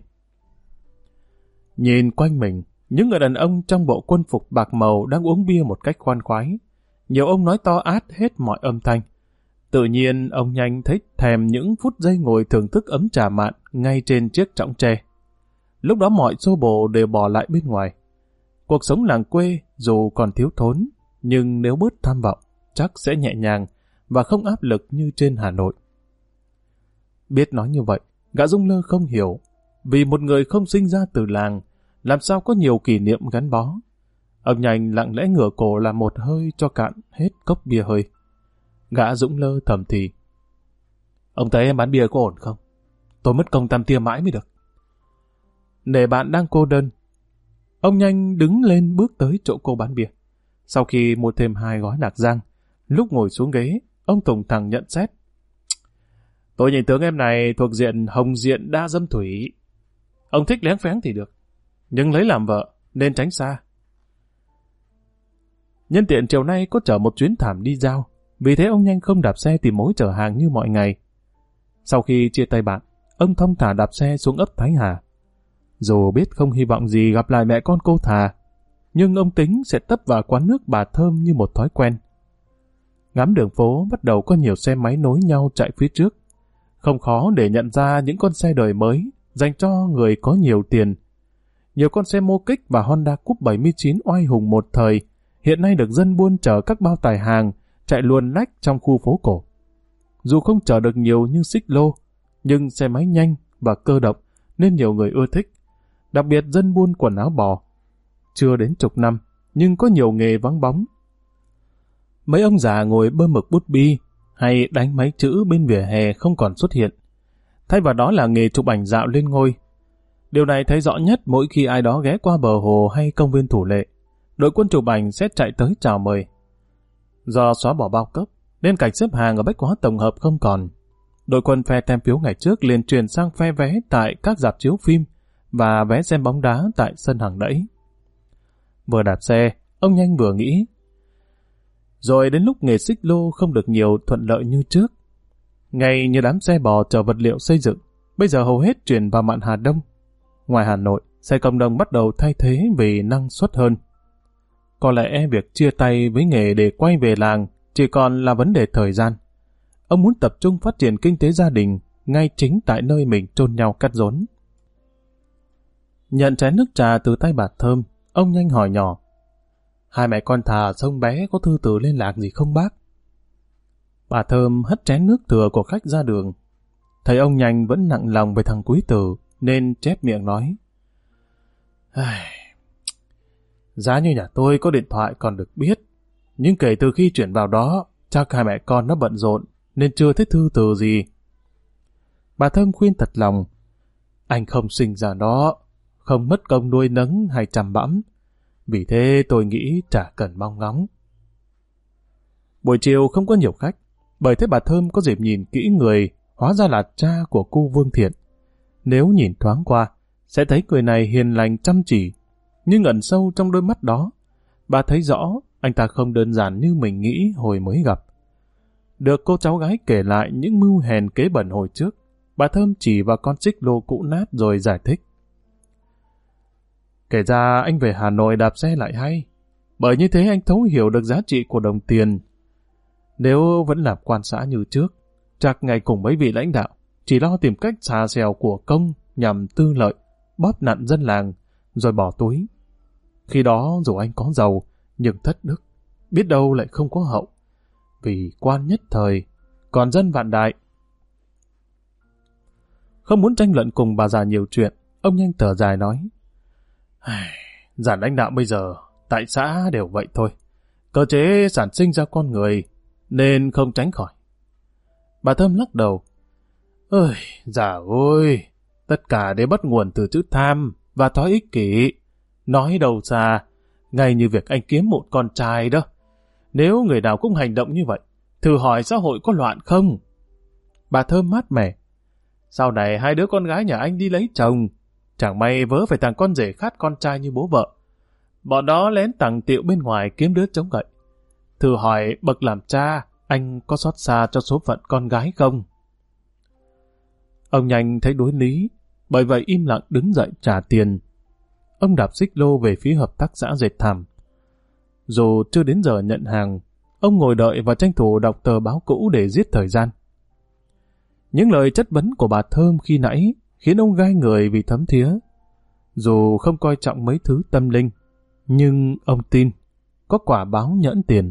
Nhìn quanh mình, những người đàn ông trong bộ quân phục bạc màu đang uống bia một cách khoan khoái. Nhiều ông nói to át hết mọi âm thanh. Tự nhiên ông nhanh thấy thèm những phút giây ngồi thưởng thức ấm trà mạn ngay trên chiếc chõng tre. Lúc đó mọi xô bồ đều bỏ lại bên ngoài. Cuộc sống làng quê dù còn thiếu thốn, nhưng nếu bớt tham vọng, chắc sẽ nhẹ nhàng và không áp lực như trên Hà Nội. Biết nói như vậy, gã Dũng Lơ không hiểu. Vì một người không sinh ra từ làng, làm sao có nhiều kỷ niệm gắn bó. Ông nhanh lặng lẽ ngửa cổ làm một hơi cho cạn hết cốc bia hơi. Gã Dũng Lơ thầm thì: "Ông thấy em bán bia có ổn không? Tôi mất công tam tia mãi mới được." Để bạn đang cô đơn, ông nhanh đứng lên bước tới chỗ cô bán bia. Sau khi mua thêm 2 gói lạc giang, lúc ngồi xuống ghế, ông Tùng thẳng nhận xét. Tôi nhìn tướng em này thuộc diện hồng diện đa dâm thủy. Ông thích léng phéng thì được, nhưng lấy làm vợ nên tránh xa. Nhân tiện chiều nay có chở một chuyến thảm đi giao, vì thế ông nhanh không đạp xe tìm mối chở hàng như mọi ngày. Sau khi chia tay bạn, ông thong thả đạp xe xuống ấp Thái Hà. Dù biết không hy vọng gì gặp lại mẹ con cô Thà, nhưng ông tính sẽ tấp vào quán nước bà Thơm như một thói quen. Ngắm đường phố bắt đầu có nhiều xe máy nối nhau chạy phía trước. Không khó để nhận ra những con xe đời mới dành cho người có nhiều tiền. Nhiều con xe mô kích và Honda Cúp 79 oai hùng một thời hiện nay được dân buôn chở các bao tải hàng chạy luồn lách trong khu phố cổ. Dù không chở được nhiều như xích lô, nhưng xe máy nhanh và cơ động nên nhiều người ưa thích, đặc biệt dân buôn quần áo bò. Chưa đến chục năm, nhưng có nhiều nghề vắng bóng. Mấy ông già ngồi bơm mực bút bi hay đánh máy chữ bên vỉa hè không còn xuất hiện. Thay vào đó là nghề chụp ảnh dạo lên ngôi. Điều này thấy rõ nhất mỗi khi ai đó ghé qua bờ hồ hay công viên Thủ Lệ. Đội quân chụp ảnh sẽ chạy tới chào mời. Do xóa bỏ bao cấp, nên cảnh xếp hàng ở Bách Hóa tổng hợp không còn. Đội quân phe tem phiếu ngày trước liền chuyển sang phe vé tại các rạp chiếu phim và vé xem bóng đá tại sân hàng đẫy. Vừa đạp xe, ông nhanh vừa nghĩ. Rồi đến lúc nghề xích lô không được nhiều thuận lợi như trước. Ngày như đám xe bò chở vật liệu xây dựng, bây giờ hầu hết chuyển vào mạn Hà Đông. Ngoài Hà Nội, xe cộng đồng bắt đầu thay thế vì năng suất hơn. Có lẽ việc chia tay với nghề để quay về làng chỉ còn là vấn đề thời gian. Ông muốn tập trung phát triển kinh tế gia đình ngay chính tại nơi mình chôn nhau cắt rốn. Nhận chén nước trà từ tay bà Thơm, ông nhanh hỏi nhỏ. Hai mẹ con Thà sông bé có thư từ liên lạc gì không bác? Bà Thơm hất chén nước thừa của khách ra đường. Thấy ông nhanh vẫn nặng lòng về thằng Quý Tử nên chép miệng nói. Giá như nhà tôi có điện thoại còn được biết, nhưng kể từ khi chuyển vào đó, chắc hai mẹ con nó bận rộn nên chưa thấy thư từ gì. Bà Thơm khuyên thật lòng. Anh không sinh ra đó, không mất công nuôi nấng hay chăm bẵm. Vì thế tôi nghĩ chả cần mong ngóng. Buổi chiều không có nhiều khách, bởi thế bà Thơm có dịp nhìn kỹ người, hóa ra là cha của cô Vương Thiện. Nếu nhìn thoáng qua, sẽ thấy người này hiền lành chăm chỉ, nhưng ẩn sâu trong đôi mắt đó, bà thấy rõ anh ta không đơn giản như mình nghĩ hồi mới gặp. Được cô cháu gái kể lại những mưu hèn kế bẩn hồi trước, bà Thơm chỉ vào con xích lô cũ nát rồi giải thích. Kể ra anh về Hà Nội đạp xe lại hay, bởi như thế anh thấu hiểu được giá trị của đồng tiền. Nếu vẫn làm quan xã như trước, chắc ngày cùng mấy vị lãnh đạo chỉ lo tìm cách xà xèo của công nhằm tư lợi, bóp nặn dân làng, rồi bỏ túi. Khi đó dù anh có giàu, nhưng thất đức, biết đâu lại không có hậu. Vì quan nhất thời, còn dân vạn đại. Không muốn tranh luận cùng bà già nhiều chuyện, ông nhanh thở dài nói. Giản lãnh đạo bây giờ, tại xã đều vậy thôi. Cơ chế sản sinh ra con người, nên không tránh khỏi. Bà Thơm lắc đầu. Dạ ôi, tất cả đều bắt nguồn từ chữ tham và thói ích kỷ. Nói đâu xa, ngay như việc anh kiếm một con trai đó. Nếu người nào cũng hành động như vậy, thử hỏi xã hội có loạn không? Bà Thơm mát mẻ. Sau này hai đứa con gái nhà anh đi lấy chồng, chẳng may vớ phải thằng con rể khát con trai như bố vợ. Bọn đó lén tằng tiệu bên ngoài kiếm đứa chống gậy. Thử hỏi bậc làm cha, anh có xót xa cho số phận con gái không? Ông nhanh thấy đối lý, bởi vậy im lặng đứng dậy trả tiền. Ông đạp xích lô về phía hợp tác xã dệt thảm. Dù chưa đến giờ nhận hàng, ông ngồi đợi và tranh thủ đọc tờ báo cũ để giết thời gian. Những lời chất vấn của bà Thơm khi nãy khiến ông gai người vì thấm thía. Dù không coi trọng mấy thứ tâm linh, nhưng ông tin có quả báo nhẫn tiền.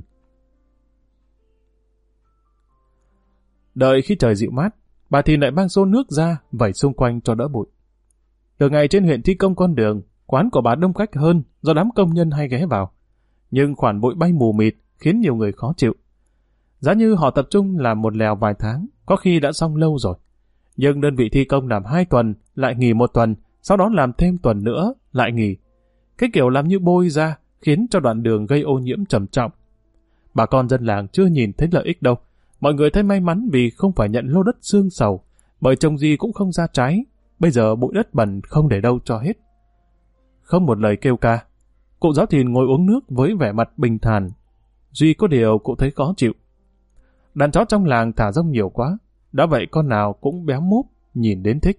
Đợi khi trời dịu mát, bà Thìn lại mang xô nước ra vẩy xung quanh cho đỡ bụi. Từ ngày trên huyện thi công con đường, quán của bà đông khách hơn do đám công nhân hay ghé vào. Nhưng khoản bụi bay mù mịt khiến nhiều người khó chịu. Giá như họ tập trung làm một lèo vài tháng, có khi đã xong lâu rồi. Nhưng đơn vị thi công làm 2 tuần, lại nghỉ 1 tuần, sau đó làm thêm tuần nữa, lại nghỉ. Cái kiểu làm như bôi ra, khiến cho đoạn đường gây ô nhiễm trầm trọng. Bà con dân làng chưa nhìn thấy lợi ích đâu, Mọi người thấy may mắn vì không phải nhận lô đất xương sầu, bởi trồng gì cũng không ra trái. Bây giờ bụi đất bẩn không để đâu cho hết. Không một lời kêu ca. Cụ Giáo Thìn ngồi uống nước với vẻ mặt bình thản. Duy có điều cụ thấy khó chịu. Đàn chó trong làng thả rông nhiều quá, đã vậy con nào cũng béo múp, nhìn đến thích.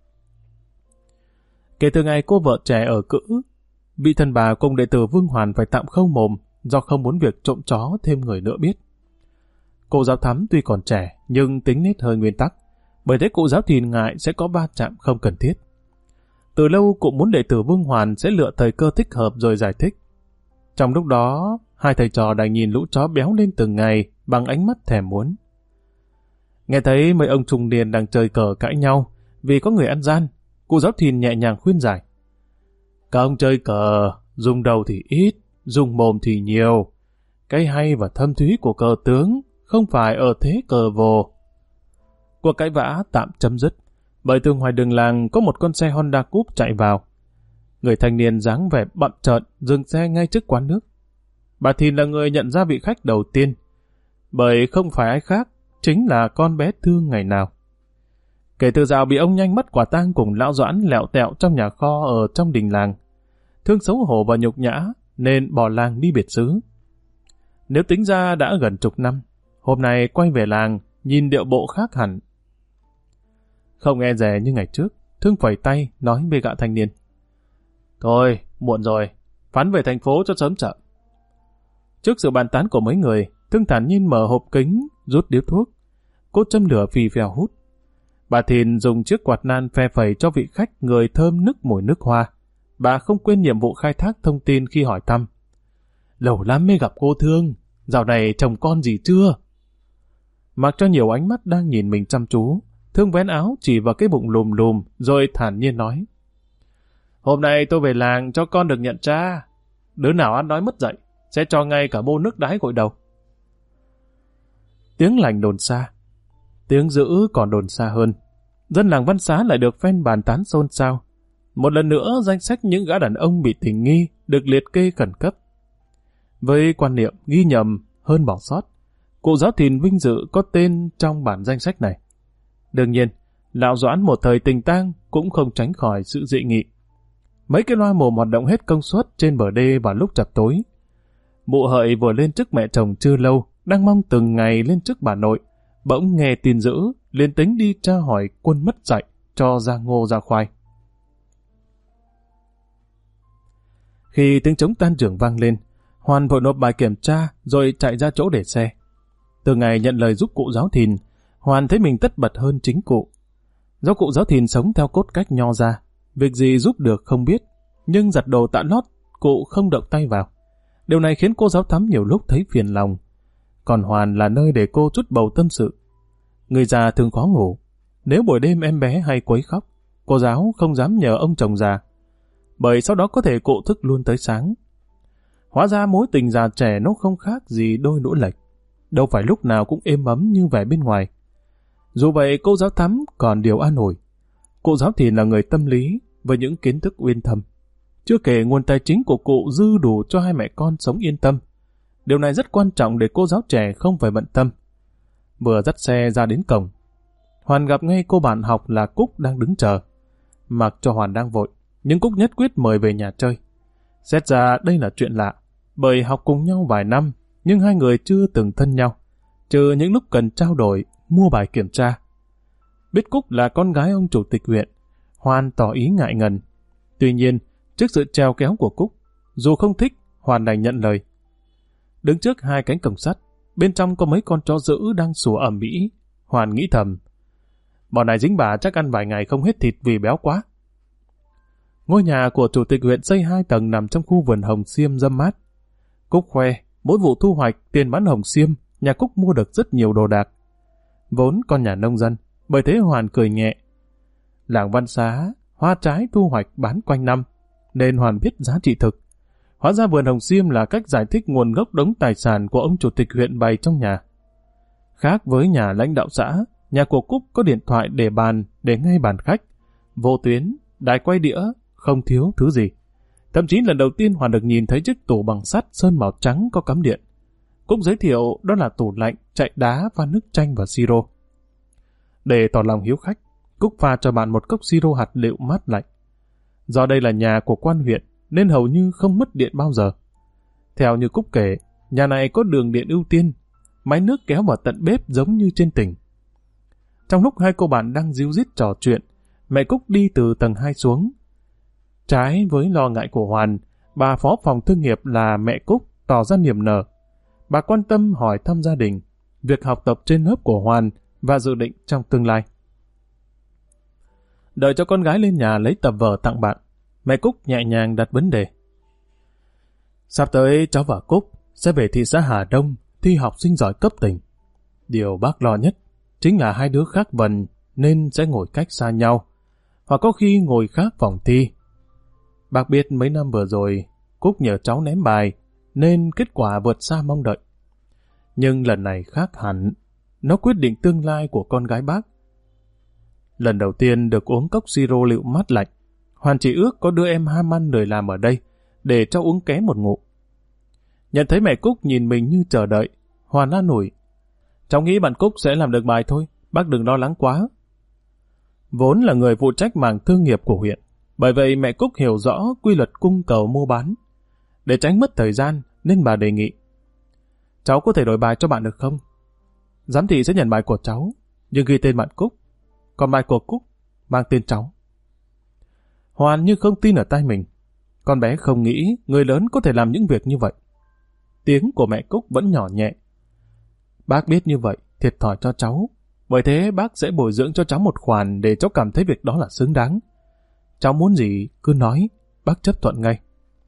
Kể từ ngày cô vợ trẻ ở cữ, vị thần bà cùng đệ tử Vương Hoàn phải tạm khâu mồm do không muốn việc trộm chó thêm người nữa biết. Cô Giáo Thắm tuy còn trẻ nhưng tính nết hơi nguyên tắc, bởi thế cụ Giáo Thìn ngại sẽ có va chạm không cần thiết. Từ lâu cụ muốn đệ tử Vương Hoàn sẽ lựa thời cơ thích hợp rồi giải thích. Trong lúc đó, hai thầy trò đành nhìn lũ chó béo lên từng ngày bằng ánh mắt thèm muốn. Nghe thấy mấy ông trung niên đang chơi cờ cãi nhau vì có người ăn gian, cụ Giáo Thìn nhẹ nhàng khuyên giải. Các ông chơi cờ, dùng đầu thì ít, dùng mồm thì nhiều. Cái hay và thâm thúy của cờ tướng không phải ở thế cờ vồ. Cuộc cãi vã tạm chấm dứt, bởi từ ngoài đường làng có một con xe Honda Coupe chạy vào. Người thanh niên dáng vẻ bặm trợn dừng xe ngay trước quán nước. Bà Thìn là người nhận ra vị khách đầu tiên, bởi không phải ai khác, chính là con bé Thương ngày nào. Kể từ dạo bị ông Nhanh mất quả tang cùng lão Doãn lẹo tẹo trong nhà kho ở trong đình làng, Thương xấu hổ và nhục nhã nên bỏ làng đi biệt xứ. Nếu tính ra đã gần chục năm, hôm nay quay về làng nhìn điệu bộ khác hẳn. Không e dè như ngày trước, Thương phẩy tay nói với gã thanh niên. Thôi, muộn rồi, phán về thành phố cho sớm chợ. Trước sự bàn tán của mấy người, Thương thản nhiên mở hộp kính, rút điếu thuốc. Cô châm lửa phì phèo hút. Bà Thìn dùng chiếc quạt nan phe phẩy cho vị khách người thơm nức mùi nước hoa. Bà không quên nhiệm vụ khai thác thông tin khi hỏi thăm. Lâu lắm mới gặp cô Thương, dạo này chồng con gì chưa? Mặc cho nhiều ánh mắt đang nhìn mình chăm chú, Thương vén áo chỉ vào cái bụng lùm lùm rồi thản nhiên nói. Hôm nay tôi về làng cho con được nhận cha. Đứa nào ăn nói mất dạy, sẽ cho ngay cả bô nước đái gội đầu. Tiếng lành đồn xa, tiếng dữ còn đồn xa hơn. Dân làng Văn Xá lại được phen bàn tán xôn xao. Một lần nữa danh sách những gã đàn ông bị tình nghi được liệt kê khẩn cấp. Với quan niệm ghi nhầm hơn bỏ sót, cụ Giáo Thìn vinh dự có tên trong bản danh sách này. Đương nhiên, lão Doãn một thời tình tang cũng không tránh khỏi sự dị nghị. Mấy cái loa mồm hoạt động hết công suất trên bờ đê vào lúc chập tối. Mụ Hợi vừa lên chức mẹ chồng chưa lâu, đang mong từng ngày lên chức bà nội, bỗng nghe tin dữ, liền tính đi tra hỏi quân mất dạy cho ra ngô ra khoai. Khi tiếng trống tan trường vang lên, Hoàn vội nộp bài kiểm tra rồi chạy ra chỗ để xe. Từ ngày nhận lời giúp cụ Giáo Thìn, Hoàn thấy mình tất bật hơn chính cụ. Do cụ Giáo Thìn sống theo cốt cách nho ra, việc gì giúp được không biết, nhưng giặt đồ tạ lót, cụ không động tay vào. Điều này khiến cô Giáo Thắm nhiều lúc thấy phiền lòng. Còn Hoàn là nơi để cô trút bầu tâm sự. Người già thường khó ngủ. Nếu buổi đêm em bé hay quấy khóc, cô Giáo không dám nhờ ông chồng già, bởi sau đó có thể cụ thức luôn tới sáng. Hóa ra mối tình già trẻ nó không khác gì đôi đũa lệch, đâu phải lúc nào cũng êm ấm như vẻ bên ngoài. Dù vậy cô Giáo Thắm còn điều an ủi. Cụ Giáo Thìn là người tâm lý với những kiến thức uyên thâm. Chưa kể nguồn tài chính của cụ dư đủ cho hai mẹ con sống yên tâm. Điều này rất quan trọng để cô giáo trẻ không phải bận tâm. Vừa dắt xe ra đến cổng, Hoàn gặp ngay cô bạn học là Cúc đang đứng chờ. Mặc cho Hoàn đang vội, nhưng Cúc nhất quyết mời về nhà chơi. Xét ra đây là chuyện lạ, bởi học cùng nhau vài năm, nhưng hai người chưa từng thân nhau, trừ những lúc cần trao đổi, mua bài kiểm tra. Biết Cúc là con gái ông chủ tịch huyện, Hoàn tỏ ý ngại ngần. Tuy nhiên, trước sự treo kéo của Cúc, dù không thích, Hoàn đành nhận lời. Đứng trước hai cánh cổng sắt, bên trong có mấy con chó dữ đang sủa ầm ĩ. Hoàn nghĩ thầm, bọn này dính bà chắc ăn vài ngày không hết thịt vì béo quá. Ngôi nhà của chủ tịch huyện xây 2 tầng nằm trong khu vườn hồng xiêm râm mát. Cúc khoe, mỗi vụ thu hoạch tiền bán hồng xiêm, nhà Cúc mua được rất nhiều đồ đạc. Vốn con nhà nông dân, bởi thế Hoàn cười nhẹ. Làng Văn Xá, hoa trái thu hoạch bán quanh năm, nên Hoàn biết giá trị thực. Hóa ra vườn hồng xiêm là cách giải thích nguồn gốc đống tài sản của ông chủ tịch huyện bày trong nhà. Khác với nhà lãnh đạo xã, nhà của Cúc có điện thoại để bàn, để ngay bàn khách, vô tuyến, đài quay đĩa, không thiếu thứ gì. Thậm chí lần đầu tiên Hoàn được nhìn thấy chiếc tủ bằng sắt sơn màu trắng có cắm điện. Cúc giới thiệu đó là tủ lạnh, chạy đá pha nước chanh và siro. Để tỏ lòng hiếu khách, Cúc pha cho bạn một cốc siro hạt lựu mát lạnh. Do đây là nhà của quan huyện, nên hầu như không mất điện bao giờ. Theo như Cúc kể, nhà này có đường điện ưu tiên, máy nước kéo vào tận bếp giống như trên tỉnh. Trong lúc hai cô bạn đang díu dít trò chuyện, mẹ Cúc đi từ tầng 2 xuống. Trái với lo ngại của Hoàn, bà phó phòng thương nghiệp là mẹ Cúc tỏ ra niềm nở. Bà quan tâm hỏi thăm gia đình, việc học tập trên lớp của Hoàn và dự định trong tương lai. Đợi cho con gái lên nhà lấy tập vở tặng bạn, mẹ Cúc nhẹ nhàng đặt vấn đề. Sắp tới cháu và Cúc sẽ về thị xã Hà Đông thi học sinh giỏi cấp tỉnh. Điều bác lo nhất chính là hai đứa khác vần nên sẽ ngồi cách xa nhau, hoặc có khi ngồi khác phòng thi. Bác biết mấy năm vừa rồi Cúc nhờ cháu ném bài nên kết quả vượt xa mong đợi. Nhưng lần này khác hẳn, nó quyết định tương lai của con gái bác. Lần đầu tiên được uống cốc siro lựu mát lạnh, Hoàn chỉ ước có đứa em ham ăn lười làm ở đây để cho uống ké một ngụm. Nhận thấy mẹ Cúc nhìn mình như chờ đợi, Hoàn an ủi. Cháu nghĩ bạn Cúc sẽ làm được bài thôi, bác đừng lo lắng quá. Vốn là người phụ trách mảng thương nghiệp của huyện, bởi vậy mẹ Cúc hiểu rõ quy luật cung cầu mua bán. Để tránh mất thời gian nên bà đề nghị. Cháu có thể đổi bài cho bạn được không? Giám thị sẽ nhận bài của cháu, nhưng ghi tên bạn Cúc, còn bài của Cúc mang tên cháu. Hoàn như không tin ở tai mình. Con bé không nghĩ người lớn có thể làm những việc như vậy. Tiếng của mẹ Cúc vẫn nhỏ nhẹ. Bác biết như vậy, thiệt thòi cho cháu. Bởi thế bác sẽ bồi dưỡng cho cháu một khoản để cháu cảm thấy việc đó là xứng đáng. Cháu muốn gì, cứ nói, bác chấp thuận ngay.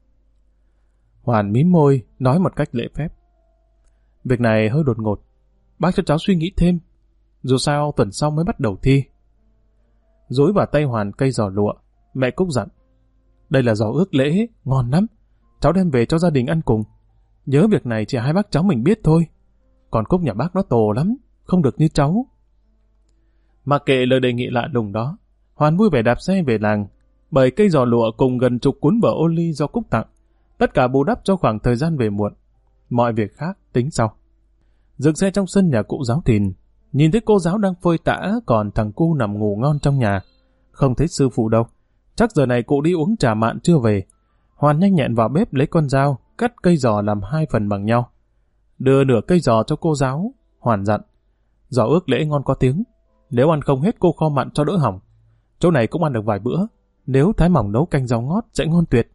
Hoàn mím môi, nói một cách lễ phép. Việc này hơi đột ngột. Bác cho cháu suy nghĩ thêm. Dù sao tuần sau mới bắt đầu thi. Dúi vào tay Hoàn cây giò lụa, mẹ Cúc dặn. Đây là giò ước lễ, ngon lắm. Cháu đem về cho gia đình ăn cùng. Nhớ việc này chỉ hai bác cháu mình biết thôi. Còn Cúc nhà bác nó tổ lắm, không được như cháu. Mặc kệ lời đề nghị lạ lùng đó, Hoàn vui vẻ đạp xe về làng. Bởi cây giò lụa cùng gần chục cuốn vở ô ly do Cúc tặng, tất cả bù đắp cho khoảng thời gian về muộn. Mọi việc khác tính sau. Dừng xe trong sân nhà cụ giáo Thìn, nhìn thấy cô giáo đang phơi tã, còn thằng cu nằm ngủ ngon trong nhà. Không thấy sư phụ đâu, chắc giờ này cụ đi uống trà mạn chưa về. Hoàn nhanh nhẹn vào bếp lấy con dao, cắt cây giò làm 2 phần bằng nhau. Đưa nửa cây giò cho cô giáo, Hoàn dặn. Giò ước lễ ngon có tiếng, nếu ăn không hết cô kho mặn cho đỡ hỏng. Chỗ này cũng ăn được vài bữa, nếu thái mỏng nấu canh rau ngót sẽ ngon tuyệt.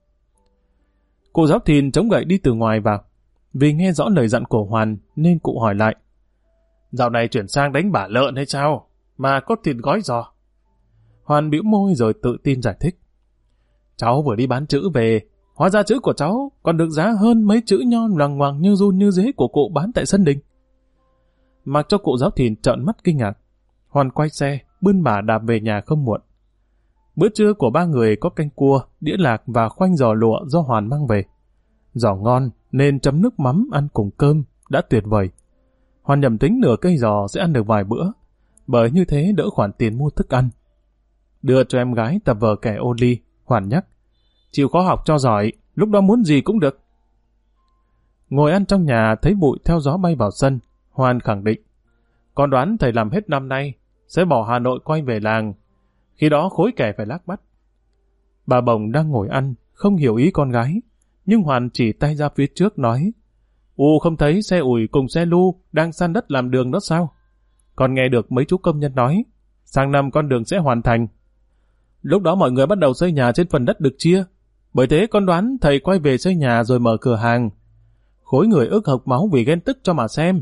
Cụ giáo Thìn chống gậy đi từ ngoài vào. Vì nghe rõ lời dặn của Hoàn nên cụ hỏi lại. Dạo này chuyển sang đánh bả lợn hay sao? Mà có thịt gói giò. Hoàn bĩu môi rồi tự tin giải thích. Cháu vừa đi bán chữ về, hóa ra chữ của cháu còn được giá hơn mấy chữ nho loằng ngoằng như run như dế của cụ bán tại sân đình. Mặc cho cụ giáo Thìn trợn mắt kinh ngạc, Hoàn quay xe, bươn bả đạp về nhà không muộn. Bữa trưa của ba người có canh cua, đĩa lạc và khoanh giò lụa do Hoàn mang về. Giò ngon nên chấm nước mắm ăn cùng cơm đã tuyệt vời. Hoàn nhầm tính nửa cây giò sẽ ăn được vài bữa, bởi như thế đỡ khoản tiền mua thức ăn. Đưa cho em gái tập vở kẻ ô ly, Hoàn nhắc. Chịu khó học cho giỏi, lúc đó muốn gì cũng được. Ngồi ăn trong nhà thấy bụi theo gió bay vào sân, Hoàn khẳng định. Con đoán thầy làm hết năm nay, sẽ bỏ Hà Nội quay về làng. Khi đó khối kẻ phải lác bắt. Bà Bồng đang ngồi ăn, không hiểu ý con gái, nhưng Hoàn chỉ tay ra phía trước nói. Không thấy xe ủi cùng xe lu đang san đất làm đường đó sao? Còn nghe được mấy chú công nhân nói, sang năm con đường sẽ hoàn thành. Lúc đó mọi người bắt đầu xây nhà trên phần đất được chia. Bởi thế con đoán thầy quay về xây nhà rồi mở cửa hàng. Khối người ức hộc máu vì ghen tức cho mà xem.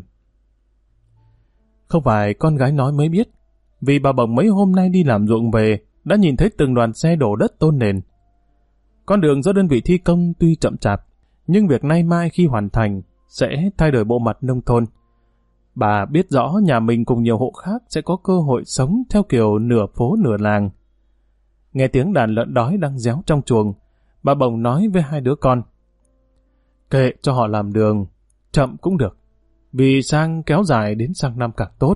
Không phải con gái nói mới biết, vì bà Bồng mấy hôm nay đi làm ruộng về đã nhìn thấy từng đoàn xe đổ đất tôn nền. Con đường do đơn vị thi công tuy chậm chạp, nhưng việc nay mai khi hoàn thành sẽ thay đổi bộ mặt nông thôn. Bà biết rõ nhà mình cùng nhiều hộ khác sẽ có cơ hội sống theo kiểu nửa phố nửa làng. Nghe tiếng đàn lợn đói đang réo trong chuồng, bà Bồng nói với hai đứa con. Kệ cho họ làm đường, chậm cũng được, vì sang kéo dài đến sang năm càng tốt.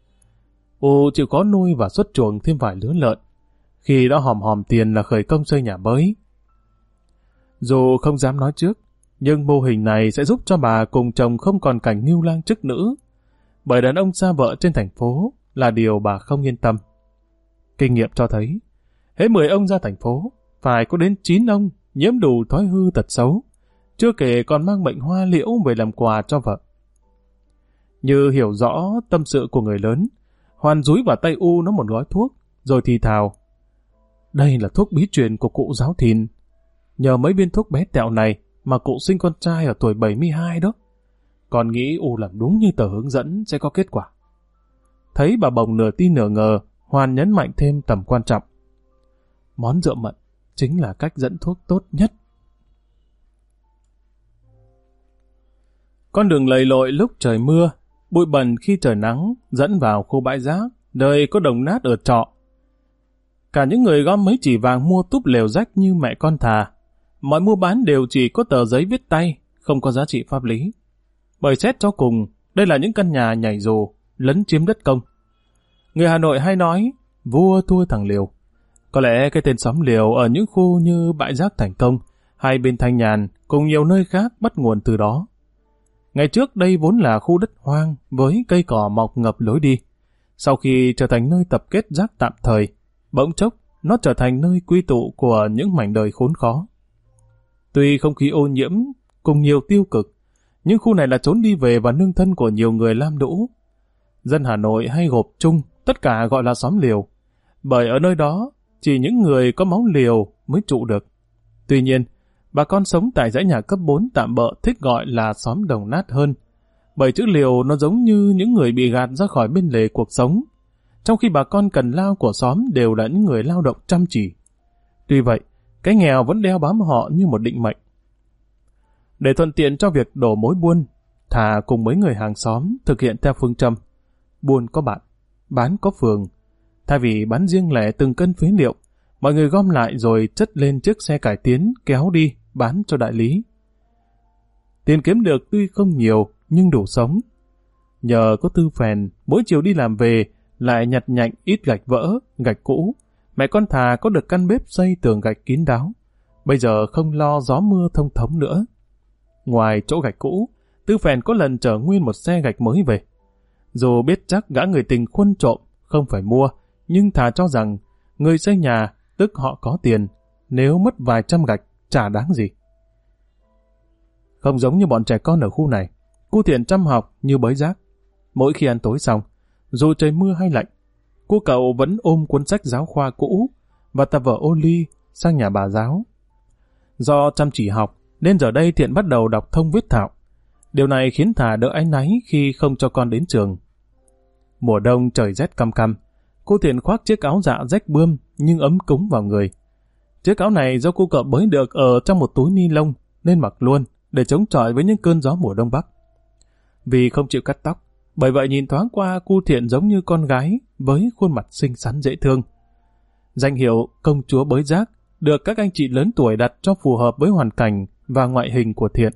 Chịu khó nuôi và xuất chuồng thêm vài lứa lợn, khi đó hòm hòm tiền là khởi công xây nhà mới. Dù không dám nói trước, Nhưng mô hình này sẽ giúp cho bà cùng chồng không còn cảnh ngưu lang chức nữ, bởi đàn ông xa vợ trên thành phố là điều bà không yên tâm. Kinh nghiệm cho thấy, hễ 10 ông ra thành phố, phải có đến 9 ông nhiễm đủ thói hư tật xấu, chưa kể còn mang bệnh hoa liễu về làm quà cho vợ. Như hiểu rõ tâm sự của người lớn, Hoàn dúi vào tay U nó một gói thuốc, rồi thì thào: đây là thuốc bí truyền của cụ Giáo Thìn. Nhờ mấy viên thuốc bé tẹo này mà cụ sinh con trai ở tuổi 72 đó. Còn nghĩ U làm đúng như tờ hướng dẫn sẽ có kết quả. Thấy bà Bồng nửa tin nửa ngờ, Hoàn nhấn mạnh thêm tầm quan trọng. Món rượu mận chính là cách dẫn thuốc tốt nhất. Con đường lầy lội lúc trời mưa, bụi bẩn khi trời nắng, dẫn vào khu bãi rác, nơi có đồng nát ở trọ. Cả những người gom mấy chỉ vàng mua túp lều rách như mẹ con thà. Mọi mua bán đều chỉ có tờ giấy viết tay, không có giá trị pháp lý. Bởi xét cho cùng, đây là những căn nhà nhảy dù, lấn chiếm đất công. Người Hà Nội hay nói, vua thua thằng liều. Có lẽ cái tên xóm liều ở những khu như bãi rác Thành Công, hay bên Thanh Nhàn, cùng nhiều nơi khác bắt nguồn từ đó. Ngày trước đây vốn là khu đất hoang với cây cỏ mọc ngập lối đi. Sau khi trở thành nơi tập kết rác tạm thời, bỗng chốc nó trở thành nơi quy tụ của những mảnh đời khốn khó. Tuy không khí ô nhiễm cùng nhiều tiêu cực, nhưng khu này là chốn đi về và nương thân của nhiều người lam lũ. Dân Hà Nội hay gộp chung tất cả gọi là xóm liều, bởi ở nơi đó chỉ những người có máu liều mới trụ được. Tuy nhiên, bà con sống tại dãy nhà cấp 4 tạm bợ thích gọi là xóm đồng nát hơn, bởi chữ liều nó giống như những người bị gạt ra khỏi bên lề cuộc sống, trong khi bà con cần lao của xóm đều là những người lao động chăm chỉ. Tuy vậy, cái nghèo vẫn đeo bám họ như một định mệnh. Để thuận tiện cho việc đổ mối buôn, Thà cùng mấy người hàng xóm thực hiện theo phương châm buôn có bạn, bán có phường. Thay vì bán riêng lẻ từng cân phế liệu, mọi người gom lại rồi chất lên chiếc xe cải tiến kéo đi bán cho đại lý. Tiền kiếm được tuy không nhiều nhưng đủ sống. Nhờ có Tư Phèn mỗi chiều đi làm về lại nhặt nhạnh ít gạch vỡ, gạch cũ, mẹ con Thà có được căn bếp xây tường gạch kín đáo. Bây giờ không lo gió mưa thông thống nữa. Ngoài chỗ gạch cũ, Tư Phèn có lần chở nguyên một xe gạch mới về. Dù biết chắc gã người tình khuân trộm, không phải mua, nhưng Thà cho rằng người xây nhà, tức họ có tiền, nếu mất vài trăm gạch, chả đáng gì. Không giống như bọn trẻ con ở khu này, cô Thiện chăm học như bới rác. Mỗi khi ăn tối xong, dù trời mưa hay lạnh, cô cậu vẫn ôm cuốn sách giáo khoa cũ và tập vở ô ly sang nhà bà giáo. Do chăm chỉ học, nên giờ đây Thiện bắt đầu đọc thông viết thạo. Điều này khiến Thà đỡ áy náy khi không cho con đến trường. Mùa đông trời rét căm căm, cô Thiện khoác chiếc áo dạ rách bươm nhưng ấm cúng vào người. Chiếc áo này do cô cậu bới được ở trong một túi ni lông nên mặc luôn để chống chọi với những cơn gió mùa đông bắc. Vì không chịu cắt tóc, bởi vậy nhìn thoáng qua cô Thiện giống như con gái với khuôn mặt xinh xắn dễ thương. Danh hiệu công chúa bới rác được các anh chị lớn tuổi đặt cho phù hợp với hoàn cảnh và ngoại hình của Thiện.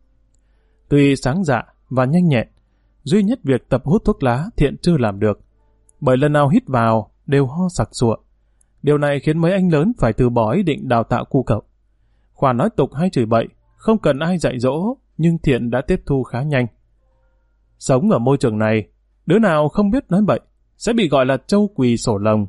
Tuy sáng dạ và nhanh nhẹn, duy nhất việc tập hút thuốc lá Thiện chưa làm được, bởi lần nào hít vào đều ho sặc sụa. Điều này khiến mấy anh lớn phải từ bỏ ý định đào tạo cu cậu. Khoản nói tục hay chửi bậy, không cần ai dạy dỗ, nhưng Thiện đã tiếp thu khá nhanh. Sống ở môi trường này, đứa nào không biết nói bậy sẽ bị gọi là trâu quỳ sổ lồng.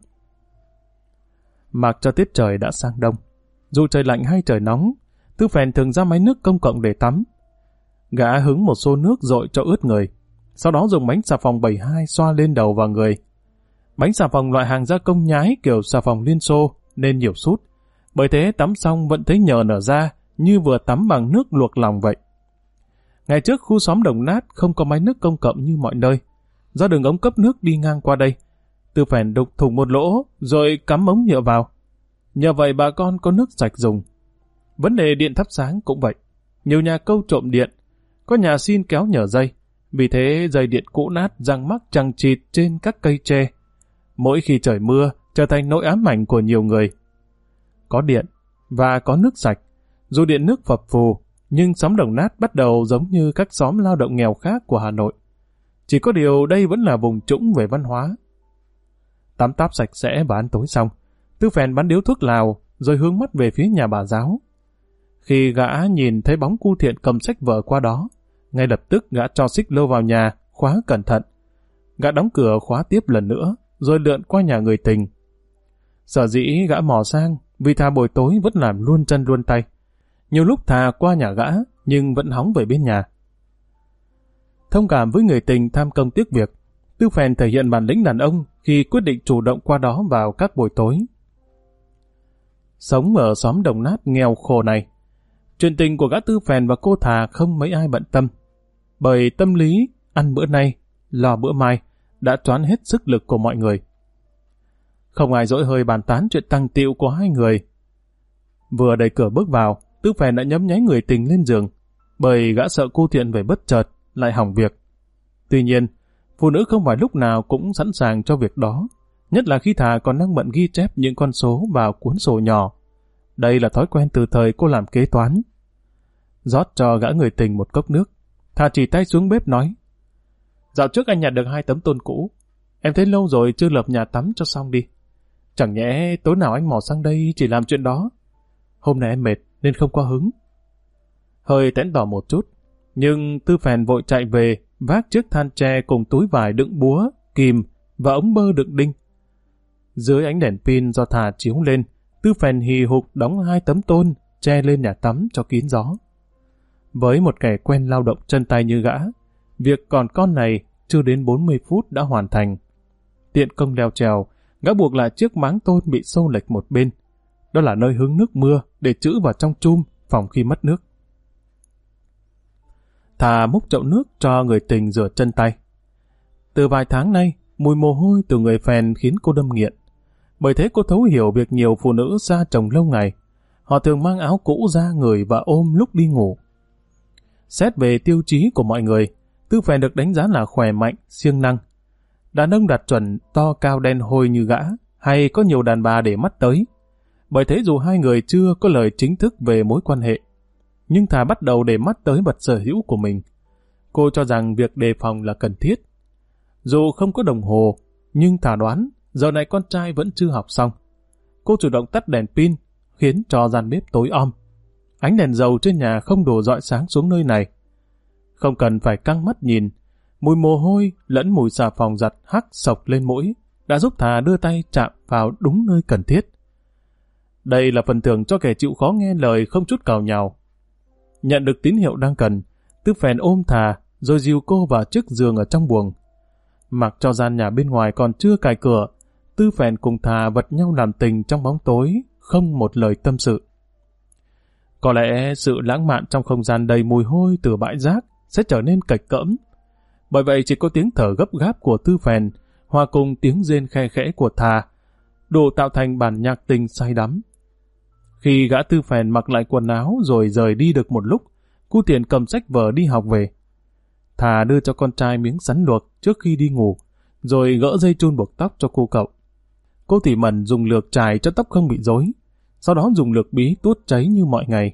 Mặc cho tiết trời đã sang đông, dù trời lạnh hay trời nóng, Tư Phèn thường ra máy nước công cộng để tắm. Gã hứng một xô nước dội cho ướt người, sau đó dùng bánh xà phòng 72 xoa lên đầu và người. Bánh xà phòng loại hàng gia công nhái kiểu xà phòng Liên Xô nên nhiều sút, bởi thế tắm xong vẫn thấy nhờ nở ra như vừa tắm bằng nước luộc lòng vậy. Ngày trước khu xóm đồng nát không có máy nước công cộng như mọi nơi. Do đường ống cấp nước đi ngang qua đây, Tư Phèn đục thủng một lỗ rồi cắm ống nhựa vào. Nhờ vậy bà con có nước sạch dùng. Vấn đề điện thắp sáng cũng vậy. Nhiều nhà câu trộm điện, có nhà xin kéo nhờ dây. Vì thế dây điện cũ nát răng mắc chằng chịt trên các cây tre. Mỗi khi trời mưa trở thành nỗi ám ảnh của nhiều người. Có điện và có nước sạch, dù điện nước phập phù, nhưng xóm đồng nát bắt đầu giống như các xóm lao động nghèo khác của Hà Nội. Chỉ có điều đây vẫn là vùng trũng về văn hóa. Tắm táp sạch sẽ và ăn tối xong, Tư Phèn bắn điếu thuốc lào rồi hướng mắt về phía nhà bà giáo. Khi gã nhìn thấy bóng cu Thiện cầm sách vở qua đó, ngay lập tức gã cho xích lô vào nhà, khóa cẩn thận. Gã đóng cửa khóa tiếp lần nữa, rồi lượn qua nhà người tình. Sở dĩ gã mò sang, vì thà buổi tối vẫn làm luôn chân luôn tay. Nhiều lúc thà qua nhà gã, nhưng vẫn hóng về bên nhà. Thông cảm với người tình tham công tiếc việc, Tư Phèn thể hiện bản lĩnh đàn ông khi quyết định chủ động qua đó vào các buổi tối. Sống ở xóm đồng nát nghèo khổ này, chuyện tình của gã Tư Phèn và cô Thà không mấy ai bận tâm, bởi tâm lý ăn bữa nay, lo bữa mai đã choán hết sức lực của mọi người. Không ai dỗi hơi bàn tán chuyện tăng tiệu của hai người. Vừa đẩy cửa bước vào, Tư Phèn đã nhấm nháy người tình lên giường, bởi gã sợ cô Thiện về bất chợt lại hỏng việc. Tuy nhiên, phụ nữ không phải lúc nào cũng sẵn sàng cho việc đó, nhất là khi Thà còn đang bận ghi chép những con số vào cuốn sổ nhỏ. Đây là thói quen từ thời cô làm kế toán. Rót cho gã người tình một cốc nước, Thà chỉ tay xuống bếp nói: "Dạo trước anh nhặt được 2 tấm tôn cũ. Em thấy lâu rồi chưa lợp nhà tắm cho xong đi. Chẳng nhẽ tối nào anh mò sang đây chỉ làm chuyện đó. Hôm nay em mệt nên không có hứng." Hơi tẽn tỏ một chút, nhưng Tư Phèn vội chạy về, vác chiếc than tre cùng túi vải đựng búa, kìm và ống bơ đựng đinh. Dưới ánh đèn pin do Thà chiếu lên, Tư Phèn hì hục đóng 2 tấm tôn, che lên nhà tắm cho kín gió. Với một kẻ quen lao động chân tay như gã, việc còn con này chưa đến 40 phút đã hoàn thành. Tiện công leo trèo, gã buộc lại chiếc máng tôn bị xô lệch một bên. Đó là nơi hứng nước mưa để trữ vào trong chum phòng khi mất nước. Thà múc chậu nước cho người tình rửa chân tay. Từ vài tháng nay, mùi mồ hôi từ người Phèn khiến cô đâm nghiện. Bởi thế cô thấu hiểu việc nhiều phụ nữ xa chồng lâu ngày. Họ thường mang áo cũ ra người và ôm lúc đi ngủ. Xét về tiêu chí của mọi người, Tư Phèn được đánh giá là khỏe mạnh, siêng năng. Đàn ông đạt chuẩn to cao đen hôi như gã, hay có nhiều đàn bà để mắt tới. Bởi thế dù hai người chưa có lời chính thức về mối quan hệ, nhưng Thà bắt đầu để mắt tới vật sở hữu của mình. Cô cho rằng việc đề phòng là cần thiết. Dù không có đồng hồ, nhưng Thà đoán giờ này con trai vẫn chưa học xong. Cô chủ động tắt đèn pin, khiến cho gian bếp tối om. Ánh đèn dầu trên nhà không đổ rọi sáng xuống nơi này. Không cần phải căng mắt nhìn, mùi mồ hôi lẫn mùi xà phòng giặt hắc sộc lên mũi đã giúp Thà đưa tay chạm vào đúng nơi cần thiết. Đây là phần thưởng cho kẻ chịu khó nghe lời không chút càu nhàu. Nhận được tín hiệu đang cần, Tư Phèn ôm Thà rồi dìu cô vào chiếc giường ở trong buồng. Mặc cho gian nhà bên ngoài còn chưa cài cửa, Tư Phèn cùng Thà vật nhau làm tình trong bóng tối, không một lời tâm sự. Có lẽ sự lãng mạn trong không gian đầy mùi hôi từ bãi rác sẽ trở nên cạch cỡm. Bởi vậy chỉ có tiếng thở gấp gáp của Tư Phèn hòa cùng tiếng rên khe khẽ của Thà đủ tạo thành bản nhạc tình say đắm. Khi gã Tư Phèn mặc lại quần áo rồi rời đi được một lúc, cu Thiện cầm sách vở đi học về. Thà đưa cho con trai miếng sắn luộc trước khi đi ngủ, rồi gỡ dây chun buộc tóc cho cô cậu. Cô tỉ mẩn dùng lược chải cho tóc không bị rối, sau đó dùng lược bí tuốt cháy như mọi ngày.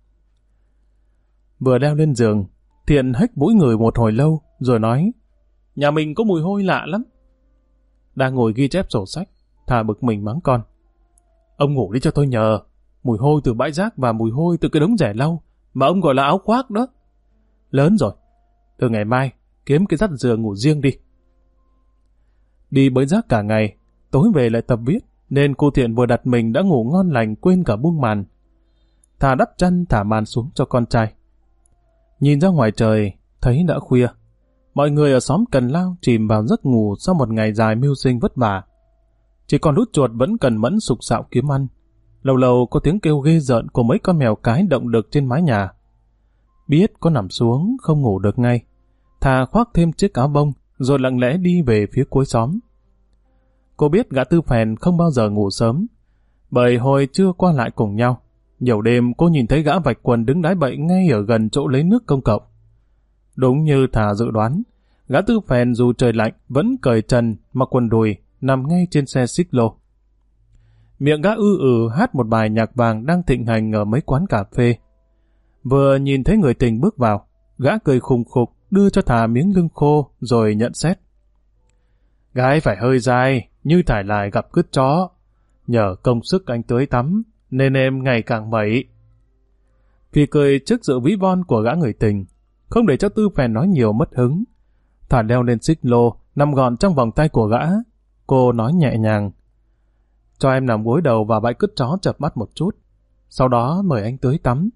Vừa leo lên giường, Thiện hếch mũi người một hồi lâu, rồi nói: "Nhà mình có mùi hôi lạ lắm." Đang ngồi ghi chép sổ sách, Thà bực mình mắng con: "Ông ngủ đi cho tôi nhờ. Mùi hôi từ bãi rác và mùi hôi từ cái đống rẻ lau mà ông gọi là áo khoác đó. Lớn rồi, từ ngày mai kiếm cái dắt giường ngủ riêng đi." Đi bới rác cả ngày, tối về lại tập viết, nên cô Thiện vừa đặt mình đã ngủ ngon lành quên cả buông màn. Thà đắp chăn thả màn xuống cho con trai. Nhìn ra ngoài trời, thấy đã khuya. Mọi người ở xóm Cần Lao chìm vào giấc ngủ sau một ngày dài mưu sinh vất vả. Chỉ còn lút chuột vẫn cần mẫn sục sạo kiếm ăn. Lâu lâu có tiếng kêu ghê rợn của mấy con mèo cái động đực trên mái nhà. Biết có nằm xuống không ngủ được ngay, Thà khoác thêm chiếc áo bông rồi lặng lẽ đi về phía cuối xóm. Cô biết gã Tư Phèn không bao giờ ngủ sớm, bởi hồi chưa qua lại cùng nhau, nhiều đêm cô nhìn thấy gã vạch quần đứng đái bậy ngay ở gần chỗ lấy nước công cộng. Đúng như Thà dự đoán, gã Tư Phèn dù trời lạnh vẫn cởi trần mặc quần đùi nằm ngay trên xe xích lô. Miệng gã hát một bài nhạc vàng đang thịnh hành ở mấy quán cà phê. Vừa nhìn thấy người tình bước vào, gã cười khùng khục đưa cho Thà miếng lưng khô rồi nhận xét: "Gái phải hơi dai, như thải lại gặp cứt chó. Nhờ công sức anh tưới tắm, nên em ngày càng mẩy." phì cười trước sự ví von của gã người tình, không để cho Tư Phèn nói nhiều mất hứng. Thả leo lên xích lô, nằm gọn trong vòng tay của gã. Cô nói nhẹ nhàng: cho em nằm gối đầu vào bãi cứt chó chợp mắt một chút, sau đó mời anh tưới tắm.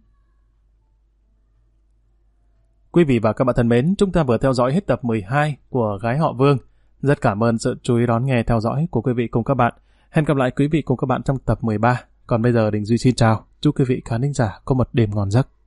Quý vị và các bạn thân mến, chúng ta vừa theo dõi hết tập 12 của Gái họ Vương. Rất cảm ơn sự chú ý đón nghe theo dõi của quý vị cùng các bạn. Hẹn gặp lại quý vị cùng các bạn trong tập 13. Còn bây giờ Đình Duy xin chào. Chúc quý vị khán thính giả có một đêm ngon giấc.